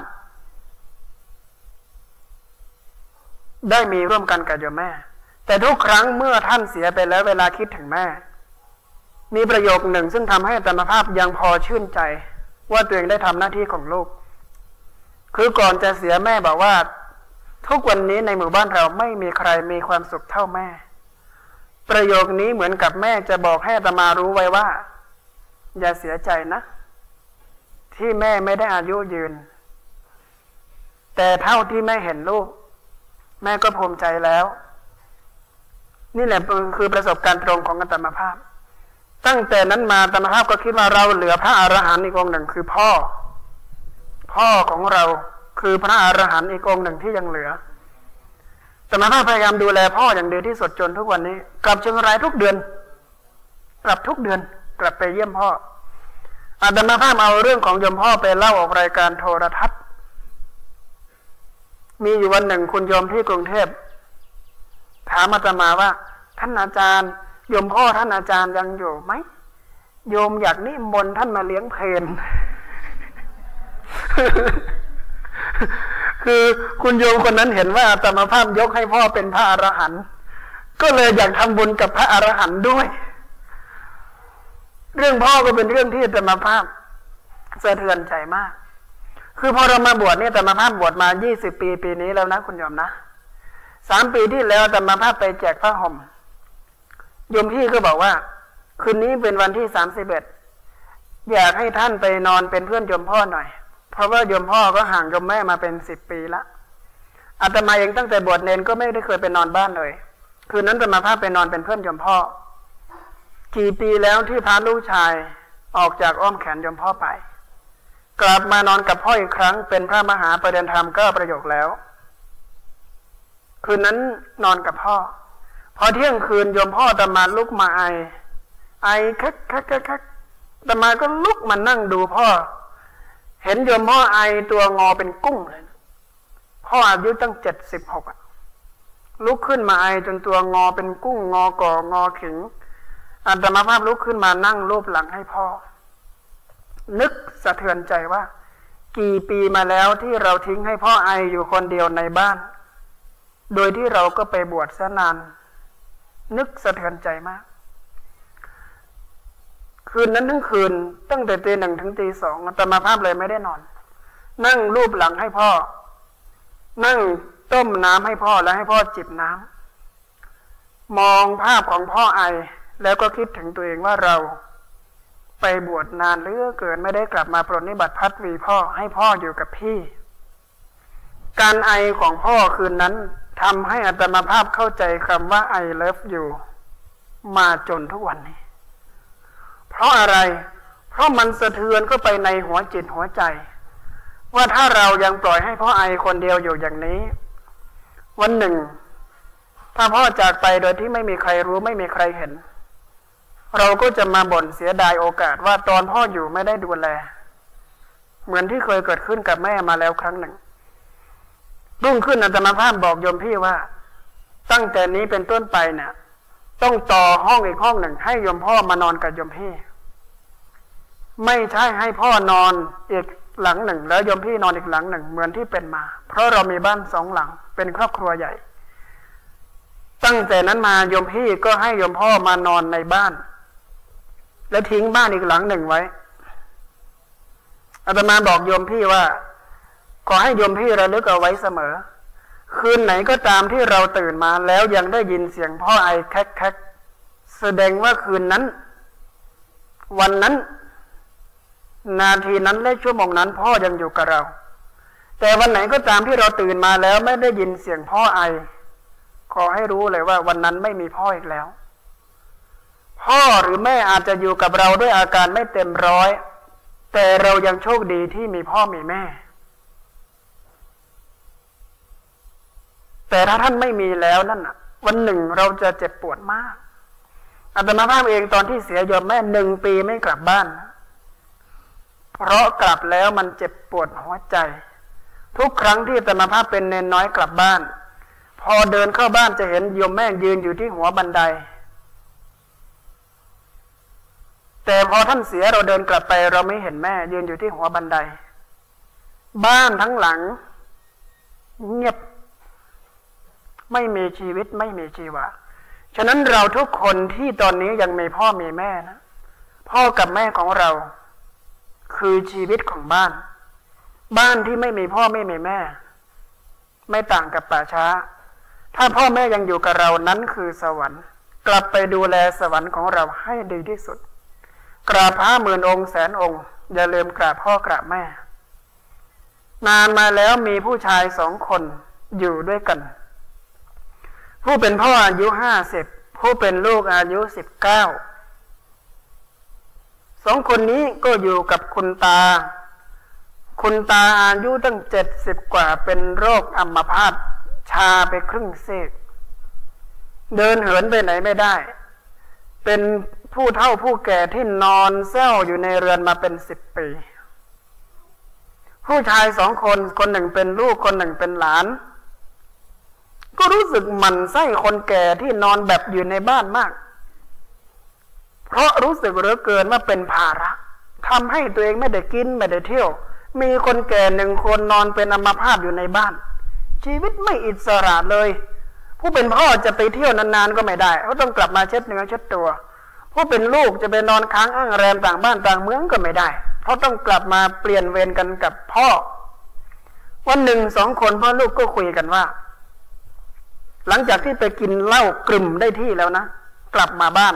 ได้มีร่วมกันกับโยมแม่แต่ทุกครั้งเมื่อท่านเสียไปแล้วเวลาคิดถึงแม่มีประโยคหนึ่งซึ่งทำให้อาตมาภาพยังพอชื่นใจว่าตัวเองได้ทำหน้าที่ของลูกคือก่อนจะเสียแม่บอกว่าทุกวันนี้ในหมู่บ้านเราไม่มีใครมีความสุขเท่าแม่ประโยคนี้เหมือนกับแม่จะบอกให้อาตมารู้ไว้ว่าอย่าเสียใจนะที่แม่ไม่ได้อายุยืนแต่เท่าที่แม่เห็นลูกแม่ก็ภูมิใจแล้วนี่แหละคือประสบการณ์ตรงของอาตมาภาพตั้งแต่นั้นมาอาตมาภาพก็คิดว่าเราเหลือพระอรหันต์อีกองค์หนึ่งคือพ่อพ่อของเราคือพระอรหันต์อีกองค์หนึ่งที่ยังเหลืออาตมาภาพพยายามดูแลพ่ออย่างดีที่สุดจนทุกวันนี้กลับเชียงรายทุกเดือนกลับทุกเดือนกลับไปเยี่ยมพ่ออาตมาภาพเอาเรื่องของโยมพ่อไปเล่าออกรายการโทรทัศน์มีอยู่วันหนึ่งคุณโยมที่กรุงเทพถามอาตมาว่าท่านอาจารย์โยมพ่อท่านอาจารย์ยังอยู่ไหมโยมอยากนิมนต์ท่านมาเลี้ยงเพลน คือคุณโยมคนนั้นเห็นว่าอาตมาภาพยกให้พ่อเป็นพระอรหันต์ก็เลยอยากทำบุญกับพระอรหันต์ด้วยเรื่องพ่อก็เป็นเรื่องที่อาตมาภาพสะเทือนใจมากคือพอเรามาบวชเนี่ยอาตมาภาพบวชมายี่สิบปีปีนี้แล้วนะคุณโยมนะสามปีที่แล้วอาตมาภาพไปแจกผ้าห่มโยมพี่ก็บอกว่าคืนนี้เป็นวันที่สามสิบเอ็ดอยากให้ท่านไปนอนเป็นเพื่อนโยมพ่อหน่อยเพราะว่าโยมพ่อก็ห่างโยมแม่มาเป็นสิบปีละอาตมาเองตั้งแต่บวชเนนก็ไม่ได้เคยไปนอนบ้านเลยคืนนั้นอาตมาภาพไปนอนเป็นเพื่อนโยมพ่อกี่ปีแล้วที่พาลูกชายออกจากอ้อมแขนโยมพ่อไปกลับมานอนกับพ่ออีกครั้งเป็นพระมหาประเด็นธรรมก็ประโยคแล้วคืนนั้นนอนกับพ่อพอเที่ยงคืนโยมพ่ออาตมาลุกมาไอไอคักคักคักคักอาตมาก็ลุกมานั่งดูพ่อเห็นโยมพ่อไอตัวงอเป็นกุ้งเลยพ่ออายุตั้งเจ็ดสิบหกลุกขึ้นมาไอจนตัวงอเป็นกุ้งงอก่องอขิงอาตมาภาพลุกขึ้นมานั่งรูปหลังให้พ่อนึกสะเทือนใจว่ากี่ปีมาแล้วที่เราทิ้งให้พ่อไออยู่คนเดียวในบ้านโดยที่เราก็ไปบวชซะนานนึกสะเทือนใจมากคืนนั้นทั้งคืนตั้งแต่ตีหนึ่งถึงตีสองอาตมาภาพเลยไม่ได้นอนนั่งรูปหลังให้พ่อนั่งต้มน้ำให้พ่อแล้วให้พ่อจิบน้ำมองภาพของพ่อไอแล้วก็คิดถึงตัวเองว่าเราไปบวชนานเหลือเกินไม่ได้กลับมาปรนนิบัติพัดวีพ่อให้พ่ออยู่กับพี่การไอของพ่อคืนนั้นทำให้อาตมาภาพเข้าใจคำว่าไอเลิฟอยู่มาจนทุกวันนี้เพราะอะไรเพราะมันสะเทือนเข้าไปในหัวจิตหัวใจว่าถ้าเรายังปล่อยให้พ่อไอคนเดียวอยู่อย่างนี้วันหนึ่งถ้าพ่อจากไปโดยที่ไม่มีใครรู้ไม่มีใครเห็นเราก็จะมาบ่นเสียดายโอกาสว่าตอนพ่ออยู่ไม่ได้ดูแลเหมือนที่เคยเกิดขึ้นกับแม่มาแล้วครั้งหนึ่งรุ่งขึ้นอาตมาภาพบอกโยมพี่ว่าตั้งแต่นี้เป็นต้นไปเนี่ยต้องต่อห้องอีกห้องหนึ่งให้โยมพ่อมานอนกับโยมพี่ไม่ใช่ให้พ่อนอนอีกหลังหนึ่งแล้วโยมพี่นอนอีกหลังหนึ่งเหมือนที่เป็นมาเพราะเรามีบ้านสองหลังเป็นครอบครัวใหญ่ตั้งแต่นั้นมาโยมพี่ก็ให้โยมพ่อมานอนในบ้านแล้วทิ้งบ้านอีกหลังหนึ่งไว้อาตมาบอกโยมพี่ว่าขอให้โยมพี่ระลึกเอาไว้เสมอคืนไหนก็ตามที่เราตื่นมาแล้วยังได้ยินเสียงพ่อไอแคกแคกแสดงว่าคืนนั้นวันนั้นนาทีนั้นและชั่วโมงนั้นพ่อยังอยู่กับเราแต่วันไหนก็ตามที่เราตื่นมาแล้วไม่ได้ยินเสียงพ่อไอขอให้รู้เลยว่าวันนั้นไม่มีพ่ออีกแล้วพ่อหรือแม่อาจจะอยู่กับเราด้วยอาการไม่เต็มร้อยแต่เรายังโชคดีที่มีพ่อมีแม่แต่ถ้าท่านไม่มีแล้วนั่นวันหนึ่งเราจะเจ็บปวดมากอาตมาภาพเองตอนที่เสียโยมแม่หนึ่งปีไม่กลับบ้านเพราะกลับแล้วมันเจ็บปวดหัวใจทุกครั้งที่อาตมาภาพเป็นเนนน้อยกลับบ้านพอเดินเข้าบ้านจะเห็นโยมแม่ยืนอยู่ที่หัวบันไดแต่พอท่านเสียเราเดินกลับไปเราไม่เห็นแม่ยืนอยู่ที่หัวบันไดบ้านทั้งหลังเงียบไม่มีชีวิตไม่มีชีวาฉะนั้นเราทุกคนที่ตอนนี้ยังมีพ่อมีแม่นะพ่อกับแม่ของเราคือชีวิตของบ้านบ้านที่ไม่มีพ่อไม่มีแม่ไม่ต่างกับป่าช้าถ้าพ่อแม่ยังอยู่กับเรานั้นคือสวรรค์กลับไปดูแลสวรรค์ของเราให้ดีที่สุดกราบพระหมื่นองค์แสนองค์อย่าลืมกราบพ่อกราบแม่นานมาแล้วมีผู้ชายสองคนอยู่ด้วยกันผู้เป็นพ่ออายุห้าสิบผู้เป็นลูกอายุสิบเก้าสองคนนี้ก็อยู่กับคุณตาคุณตาอายุตั้งเจ็ดสิบกว่าเป็นโรคอัมพาตชาไปครึ่งซีกเดินเหินไปไหนไม่ได้เป็นผู้เฒ่าผู้แก่ที่นอนแส้วอยู่ในเรือนมาเป็นสิบปีผู้ชายสองคนคนหนึ่งเป็นลูกคนหนึ่งเป็นหลานก็รู้สึกหมั่นไส้คนแก่ที่นอนแบบอยู่ในบ้านมากเพราะรู้สึกเหลือเกินว่าเป็นภาระทำให้ตัวเองไม่ได้กินไม่ได้เที่ยวมีคนแก่หนึ่งคนนอนเป็นอัมพาตอยู่ในบ้านชีวิตไม่อิสระเลยผู้เป็นพ่อจะไปเที่ยวนานๆก็ไม่ได้เขาต้องกลับมาเช็ดเนื้อเช็ดตัวผู้เป็นลูกจะไปนอนค้างอ้างแรมต่างบ้านต่างเมืองก็ไม่ได้เพราะต้องกลับมาเปลี่ยนเวรกันกับพ่อวันหนึ่งสองคนพ่อลูกก็คุยกันว่าหลังจากที่ไปกินเหล้ากลุ่มได้ที่แล้วนะกลับมาบ้าน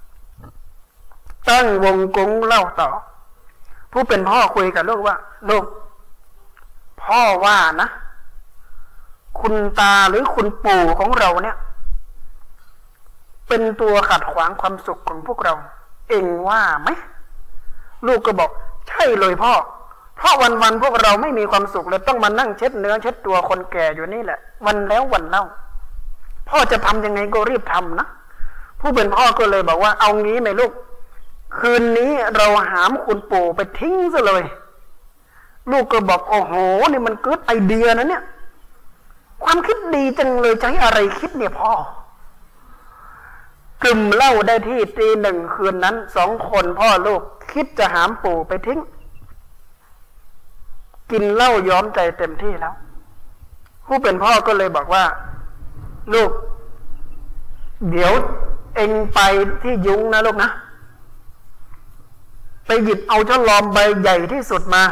ตั้งวงกงเล่าต่อผู้เป็นพ่อคุยกับลูกว่าลูกพ่อว่านะคุณตาหรือคุณปู่ของเราเนี่ยเป็นตัวขัดขวางความสุขของพวกเราเองว่าไหมลูกก็บอกใช่เลยพ่อเพราะวันๆพวกเราไม่มีความสุขเลยต้องมานั่งเช็ดเนื้อเช็ดตัวคนแก่อยู่นี่แหละวันแล้ววันเล่าพ่อจะทำยังไงก็รีบทำนะผู้เป็นพ่อก็เลยบอกว่าเอางี้ไหมลูกคืนนี้เราหามคุณปู่ไปทิ้งซะเลยลูกก็บอกโอ้โหนี่มันเกิดไอเดียนะเนี่ยความคิดดีจังเลยใช้อะไรคิดเนี่ยพ่อกลุ่มเล่าได้ที่ตีหนึ่งคืนนั้นสองคนพ่อลูกคิดจะหามปู่ไปทิ้งกินเหล้าย้อมใจเต็มที่แล้วผู้เป็นพ่อก็เลยบอกว่าลูกเดี๋ยวเอ็งไปที่ยุ้งนะลูกนะไปหยิบเอาฉลอมใบใหญ่ที่สุดมา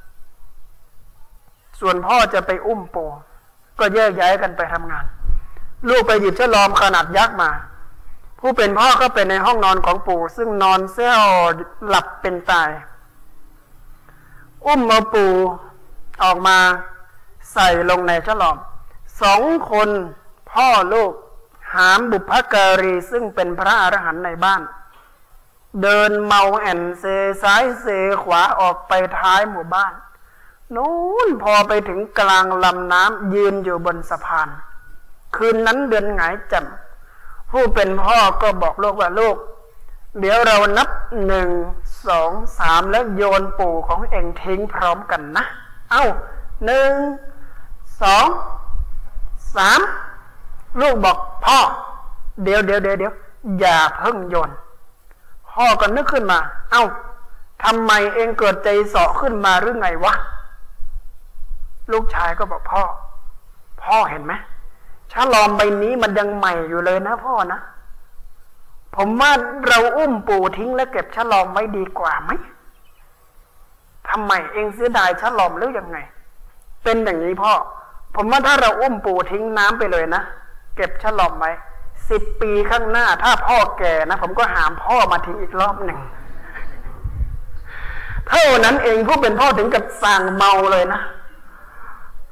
ส่วนพ่อจะไปอุ้มปู่ก็แยกย้ายกันไปทำงานลูกไปหยิบฉลอมขนาดยักษ์มาผู้เป็นพ่อก็ไปในห้องนอนของปู่ซึ่งนอนแซ่วหลับเป็นตายอุ้มเอาปู่ออกมาใส่ลงในฉลอมสองคนพ่อลูกหามบุพการีซึ่งเป็นพระอรหันต์ในบ้านเดินเมาแอนเซซ้ายเซขวาออกไปท้ายหมู่บ้านนู้นพอไปถึงกลางลำน้ำยืนอยู่บนสะพานคืนนั้นเดือนหงายแจ่มผู้เป็นพ่อก็บอกลูกว่าลูกเดี๋ยวเรานับหนึ่งสองสามแล้วโยนปู่ของเองทิ้งพร้อมกันนะเอ้าหนึ่งสองสามลูกบอกพ่อเดี๋ยวเดี๋ยวเดี๋ยวเดี๋ยวอย่าเพิ่งโยนพ่อก็นึกขึ้นมาเอ้าทำไมเองเกิดใจเสาะขึ้นมาหรือไงวะลูกชายก็บอกพ่อพ่อเห็นไหมฉลอมใบนี้มันยังใหม่อยู่เลยนะพ่อนะผมว่าเราอุ้มปู่ทิ้งแล้วเก็บฉลอมไว้ดีกว่าไหมทำไมเองเสียดายฉลอมหรือยังไงเป็นอย่างนี้พ่อผมว่าถ้าเราอุ้มปู่ทิ้งน้ำไปเลยนะเก็บฉลอมไว้สิบปีข้างหน้าถ้าพ่อแก่นะผมก็หามพ่อมาทิ้งอีกรอบหนึ่งเท่านั้นเองผู้เป็นพ่อถึงกับสั่งเมาเลยนะ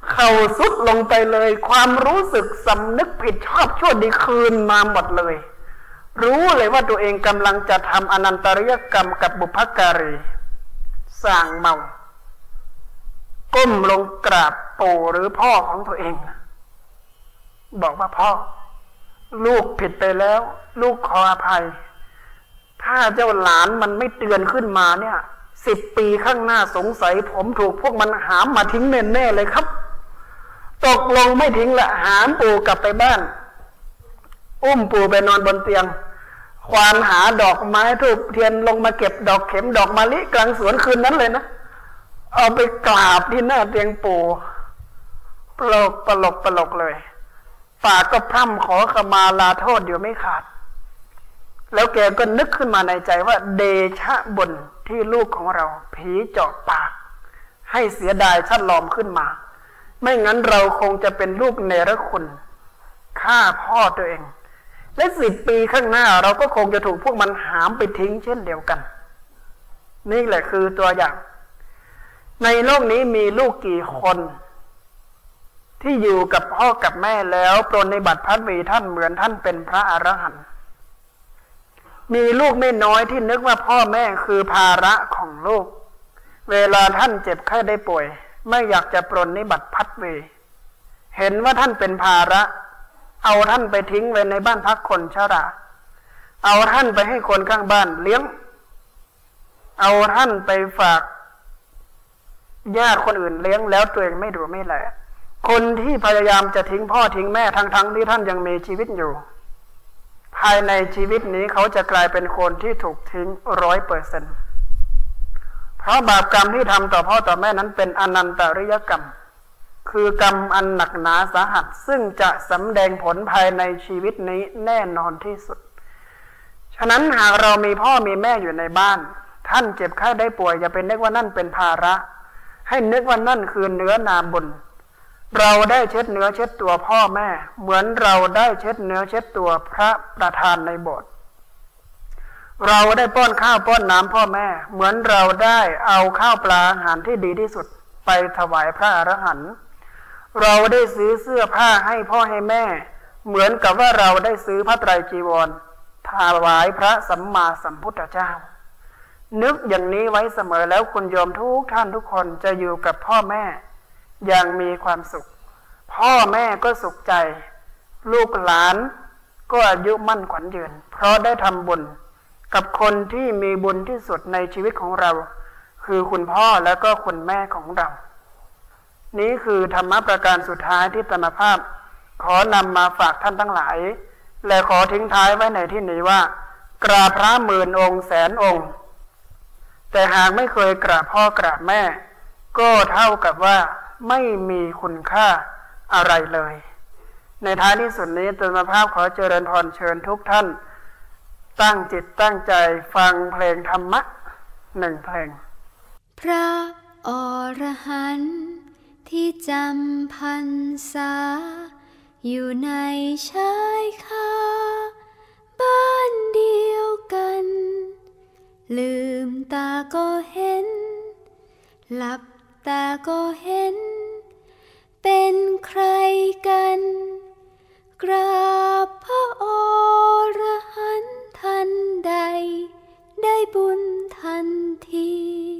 เขาสุดลงไปเลยความรู้สึกสำนึกผิดชอบชั่วดีคืนมาหมดเลยรู้เลยว่าตัวเองกำลังจะทำอนันตริยกรรมกับบุพการีสั่งเมาก้มลงกราบปู่หรือพ่อของตัวเองบอกว่าพ่อลูกผิดไปแล้วลูกขออภัยถ้าเจ้าหลานมันไม่เตือนขึ้นมาเนี่ยสิบปีข้างหน้าสงสัยผมถูกพวกมันหามมาทิ้งแน่ๆเลยครับตกลงไม่ทิ้งละหามปู่กลับไปบ้านอุ้มปู่ไปนอนบนเตียงควานหาดอกไม้ทูบเทียนลงมาเก็บดอกเข็มดอกมะลิกลางสวนคืนนั้นเลยนะเอาไปกราบที่หน้าเตียงปู่ปลกปลกปลกเลยฝากก็พร่ำขอขมาลาโทษอยู่ไม่ขาดแล้วแกก็นึกขึ้นมาในใจว่าเดชะบุญที่ลูกของเราผีเจาะปากให้เสียดายชัดลอมขึ้นมาไม่งั้นเราคงจะเป็นลูกเนรคุณฆ่าพ่อตัวเองและสิบปีข้างหน้าเราก็คงจะถูกพวกมันหามไปทิ้งเช่นเดียวกันนี่แหละคือตัวอย่างในโลกนี้มีลูกกี่คนที่อยู่กับพ่อกับแม่แล้วปรนในบัติพัดวีท่านเหมือนท่านเป็นพระอรหันต์มีลูกไม่น้อยที่นึกว่าพ่อแม่คือภาระของลูกเวลาท่านเจ็บไข้ได้ป่วยไม่อยากจะปรนนิบัติพัดวีเห็นว่าท่านเป็นภาระเอาท่านไปทิ้งไว้ในบ้านพักคนชราเอาท่านไปให้คนข้างบ้านเลี้ยงเอาท่านไปฝากญาติคนอื่นเลี้ยงแล้วตัวเองไม่ดูไม่แลคนที่พยายามจะทิ้งพ่อทิ้งแม่ทั้งๆที่ท่านยังมีชีวิตอยู่ภายในชีวิตนี้เขาจะกลายเป็นคนที่ถูกทิ้งร้อยเปอร์เซ็นต์เพราะบาปกรรมที่ทำต่อพ่อต่อแม่นั้นเป็นอนันตริยกรรมคือกรรมอันหนักหนาสาหัสซึ่งจะสำแดงผลภายในชีวิตนี้แน่นอนที่สุดฉะนั้นหากเรามีพ่อมีแม่อยู่ในบ้านท่านเจ็บไข้ได้ป่วยอย่าไปนึกว่านั่นเป็นภาระให้นึกว่านั่นคือเนื้อนาบุญเราได้เช็ดเนื้อเช็ดตัวพ่อแม่เหมือนเราได้เช็ดเนื้อเช็ดตัวพระประธานในโบสถ์เราได้ป้อนข้าวป้อนน้ำพ่อแม่เหมือนเราได้เอาข้าวปลาอาหารที่ดีที่สุดไปถวายพระอรหันต์เราได้ซื้อเสื้อผ้าให้พ่อให้แม่เหมือนกับว่าเราได้ซื้อพระไตรจีวรถวายพระสัมมาสัมพุทธเจ้านึกอย่างนี้ไว้เสมอแล้วคุณโยมทุกท่านทุกคนจะอยู่กับพ่อแม่อย่างมีความสุขพ่อแม่ก็สุขใจลูกหลานก็อายุมั่นขวัญยืนเพราะได้ทำบุญกับคนที่มีบุญที่สุดในชีวิตของเราคือคุณพ่อแล้วก็คุณแม่ของเรานี้คือธรรมะประการสุดท้ายที่อาตมาภาพขอนำมาฝากท่านทั้งหลายและขอทิ้งท้ายไว้ในที่นี้ว่ากราบพระหมื่นองค์แสนองค์แต่หากไม่เคยกราบพ่อกราบแม่ก็เท่ากับว่าไม่มีคุณค่าอะไรเลยในท้ายที่สุดนี้อาตมาภาพขอเจริญพรเชิญทุกท่านตั้งจิตตั้งใจฟังเพลงธรรมะหนึ่งเพลงพระอรหันต์ที่จำพรรษาอยู่ในชายคาบ้านเดียวกันลืมตาก็เห็นหลับตาก็เห็นเป็นใครกันกราบพระอรหันต์ทันใดได้บุญทันที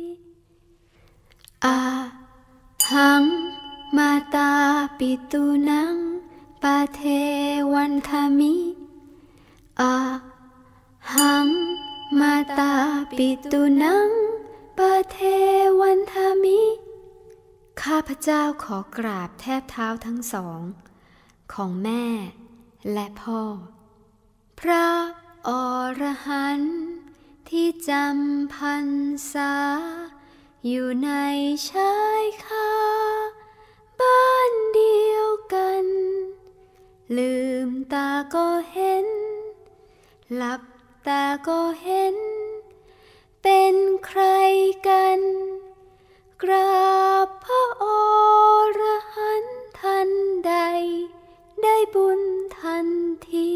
อาหังมาตาปิตุนังปะเทวันทามิอาหังมาตาปิตุนังปะเทวันทามิข้าพเจ้าขอกราบแทบเท้าทั้งสองของแม่และพ่อพระอรหันต์ที่จำพรรษาอยู่ในชายคาบ้านเดียวกันลืมตาก็เห็นหลับตาก็เห็นเป็นใครกันกราบพระอรหันต์ทันใดได้บุญทันที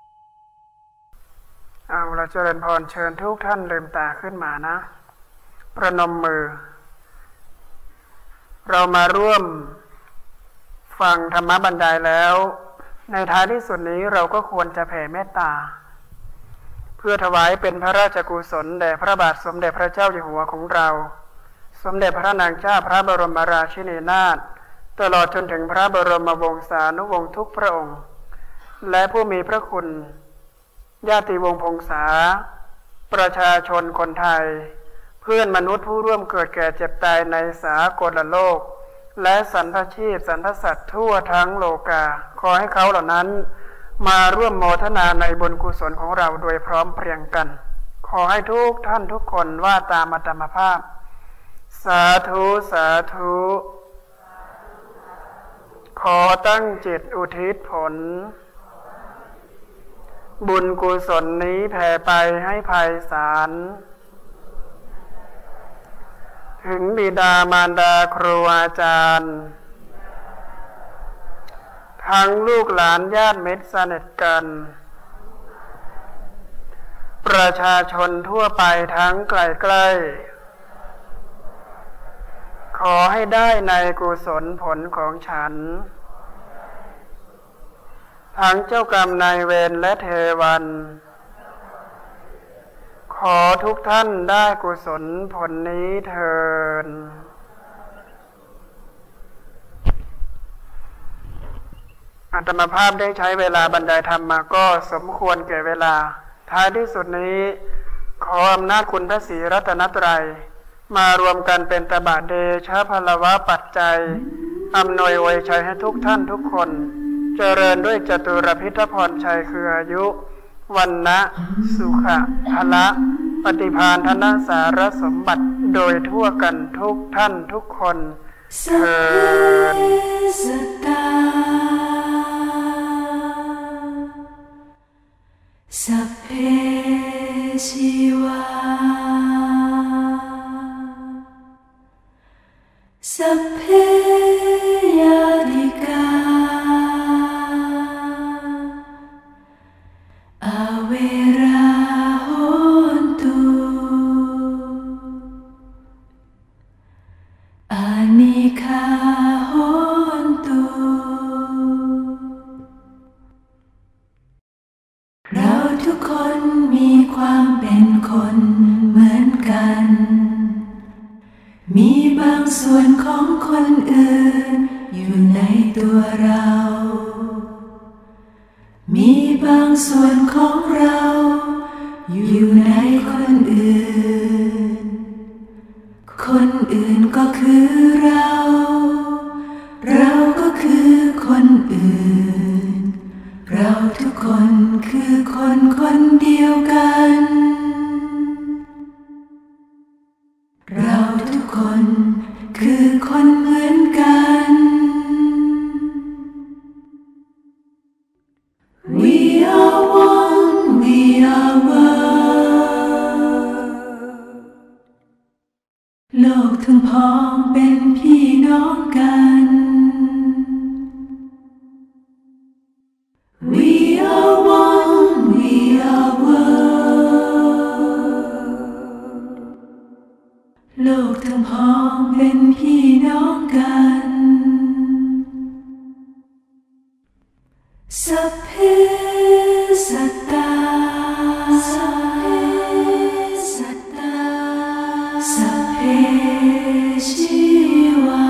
เอาละเจริญพรเชิญทุกท่านลืมตาขึ้นมานะปประนมมือเรามาร่วมฟังธรรมบรรยายแล้วในท้ายที่สุดนี้เราก็ควรจะแผ่เมตตาเพื่อถวายเป็นพระราชกุศลแด่พระบาทสมเด็จพระเจ้าอยู่หัวของเราสมเด็จพระนางเจ้าพระบรมราชินีนาถตลอดจนถึงพระบรมวงศานุวงศ์ทุกพระองค์และผู้มีพระคุณญาติวงศ์พงษาประชาชนคนไทยเพื่อนมนุษย์ผู้ร่วมเกิดแก่เจ็บตายในสากลโลกและสรรพชีพสรรพสัตว์ทั่วทั้งโลกาขอให้เขาเหล่านั้นมาร่วมโมทนาในบุญกุศลของเราโดยพร้อมเพรียงกันขอให้ทุกท่านทุกคนว่าตามอัตมภาพสาธุสาธุขอตั้งจิตอุทิศผลบุญกุศลนี้แผ่ไปให้ไพศาลถึงบิดามารดาครูอาจารย์ทั้งลูกหลานญาติมิตรสนิทกันประชาชนทั่วไปทั้งไกลใกล้ขอให้ได้ในกุศลผลของฉันทั้งเจ้ากรรมนายเวรและเทวันขอทุกท่านได้กุศลผลนี้เถิดอาตมาภาพได้ใช้เวลาบรรยายธรรมมาก็สมควรแก่เวลาท้ายที่สุดนี้ขออำนาจคุณพระศรีรัตนตรัยมารวมกันเป็นตบะเดชะพลวะปัจจัยอำนวยอวยชัยให้ทุกท่านทุกคนเจริญด้วยจตุรพิธพรชัยคืออายุวันนะสุขะพละปฏิภาณธนสารสมบัติโดยทั่วกันทุกท่านทุกคนเถิดสัพเพชีวาสัพเพยาติกาอาเวราโหนตุอานิคาโหนตุเราทุกคนมีความเป็นคนเหมือนกันมีบางส่วนของคนอื่นอยู่ในตัวเรามีบางส่วนของเราอยู่ในคนอื่นคนอื่นก็คือเราเราก็คือคนอื่นเราทุกคนคือคนคนเดียวกันเราทุกคนคือคนเหมือนกัน We are one, we are one โลกทั้งพ้องเป็นพี่น้องกัน We are one, we are one โลกทั้งพ้องเป็นพี่น้องกันสัพเพสัตตาสัพเพสัตตาสัพเพชีวา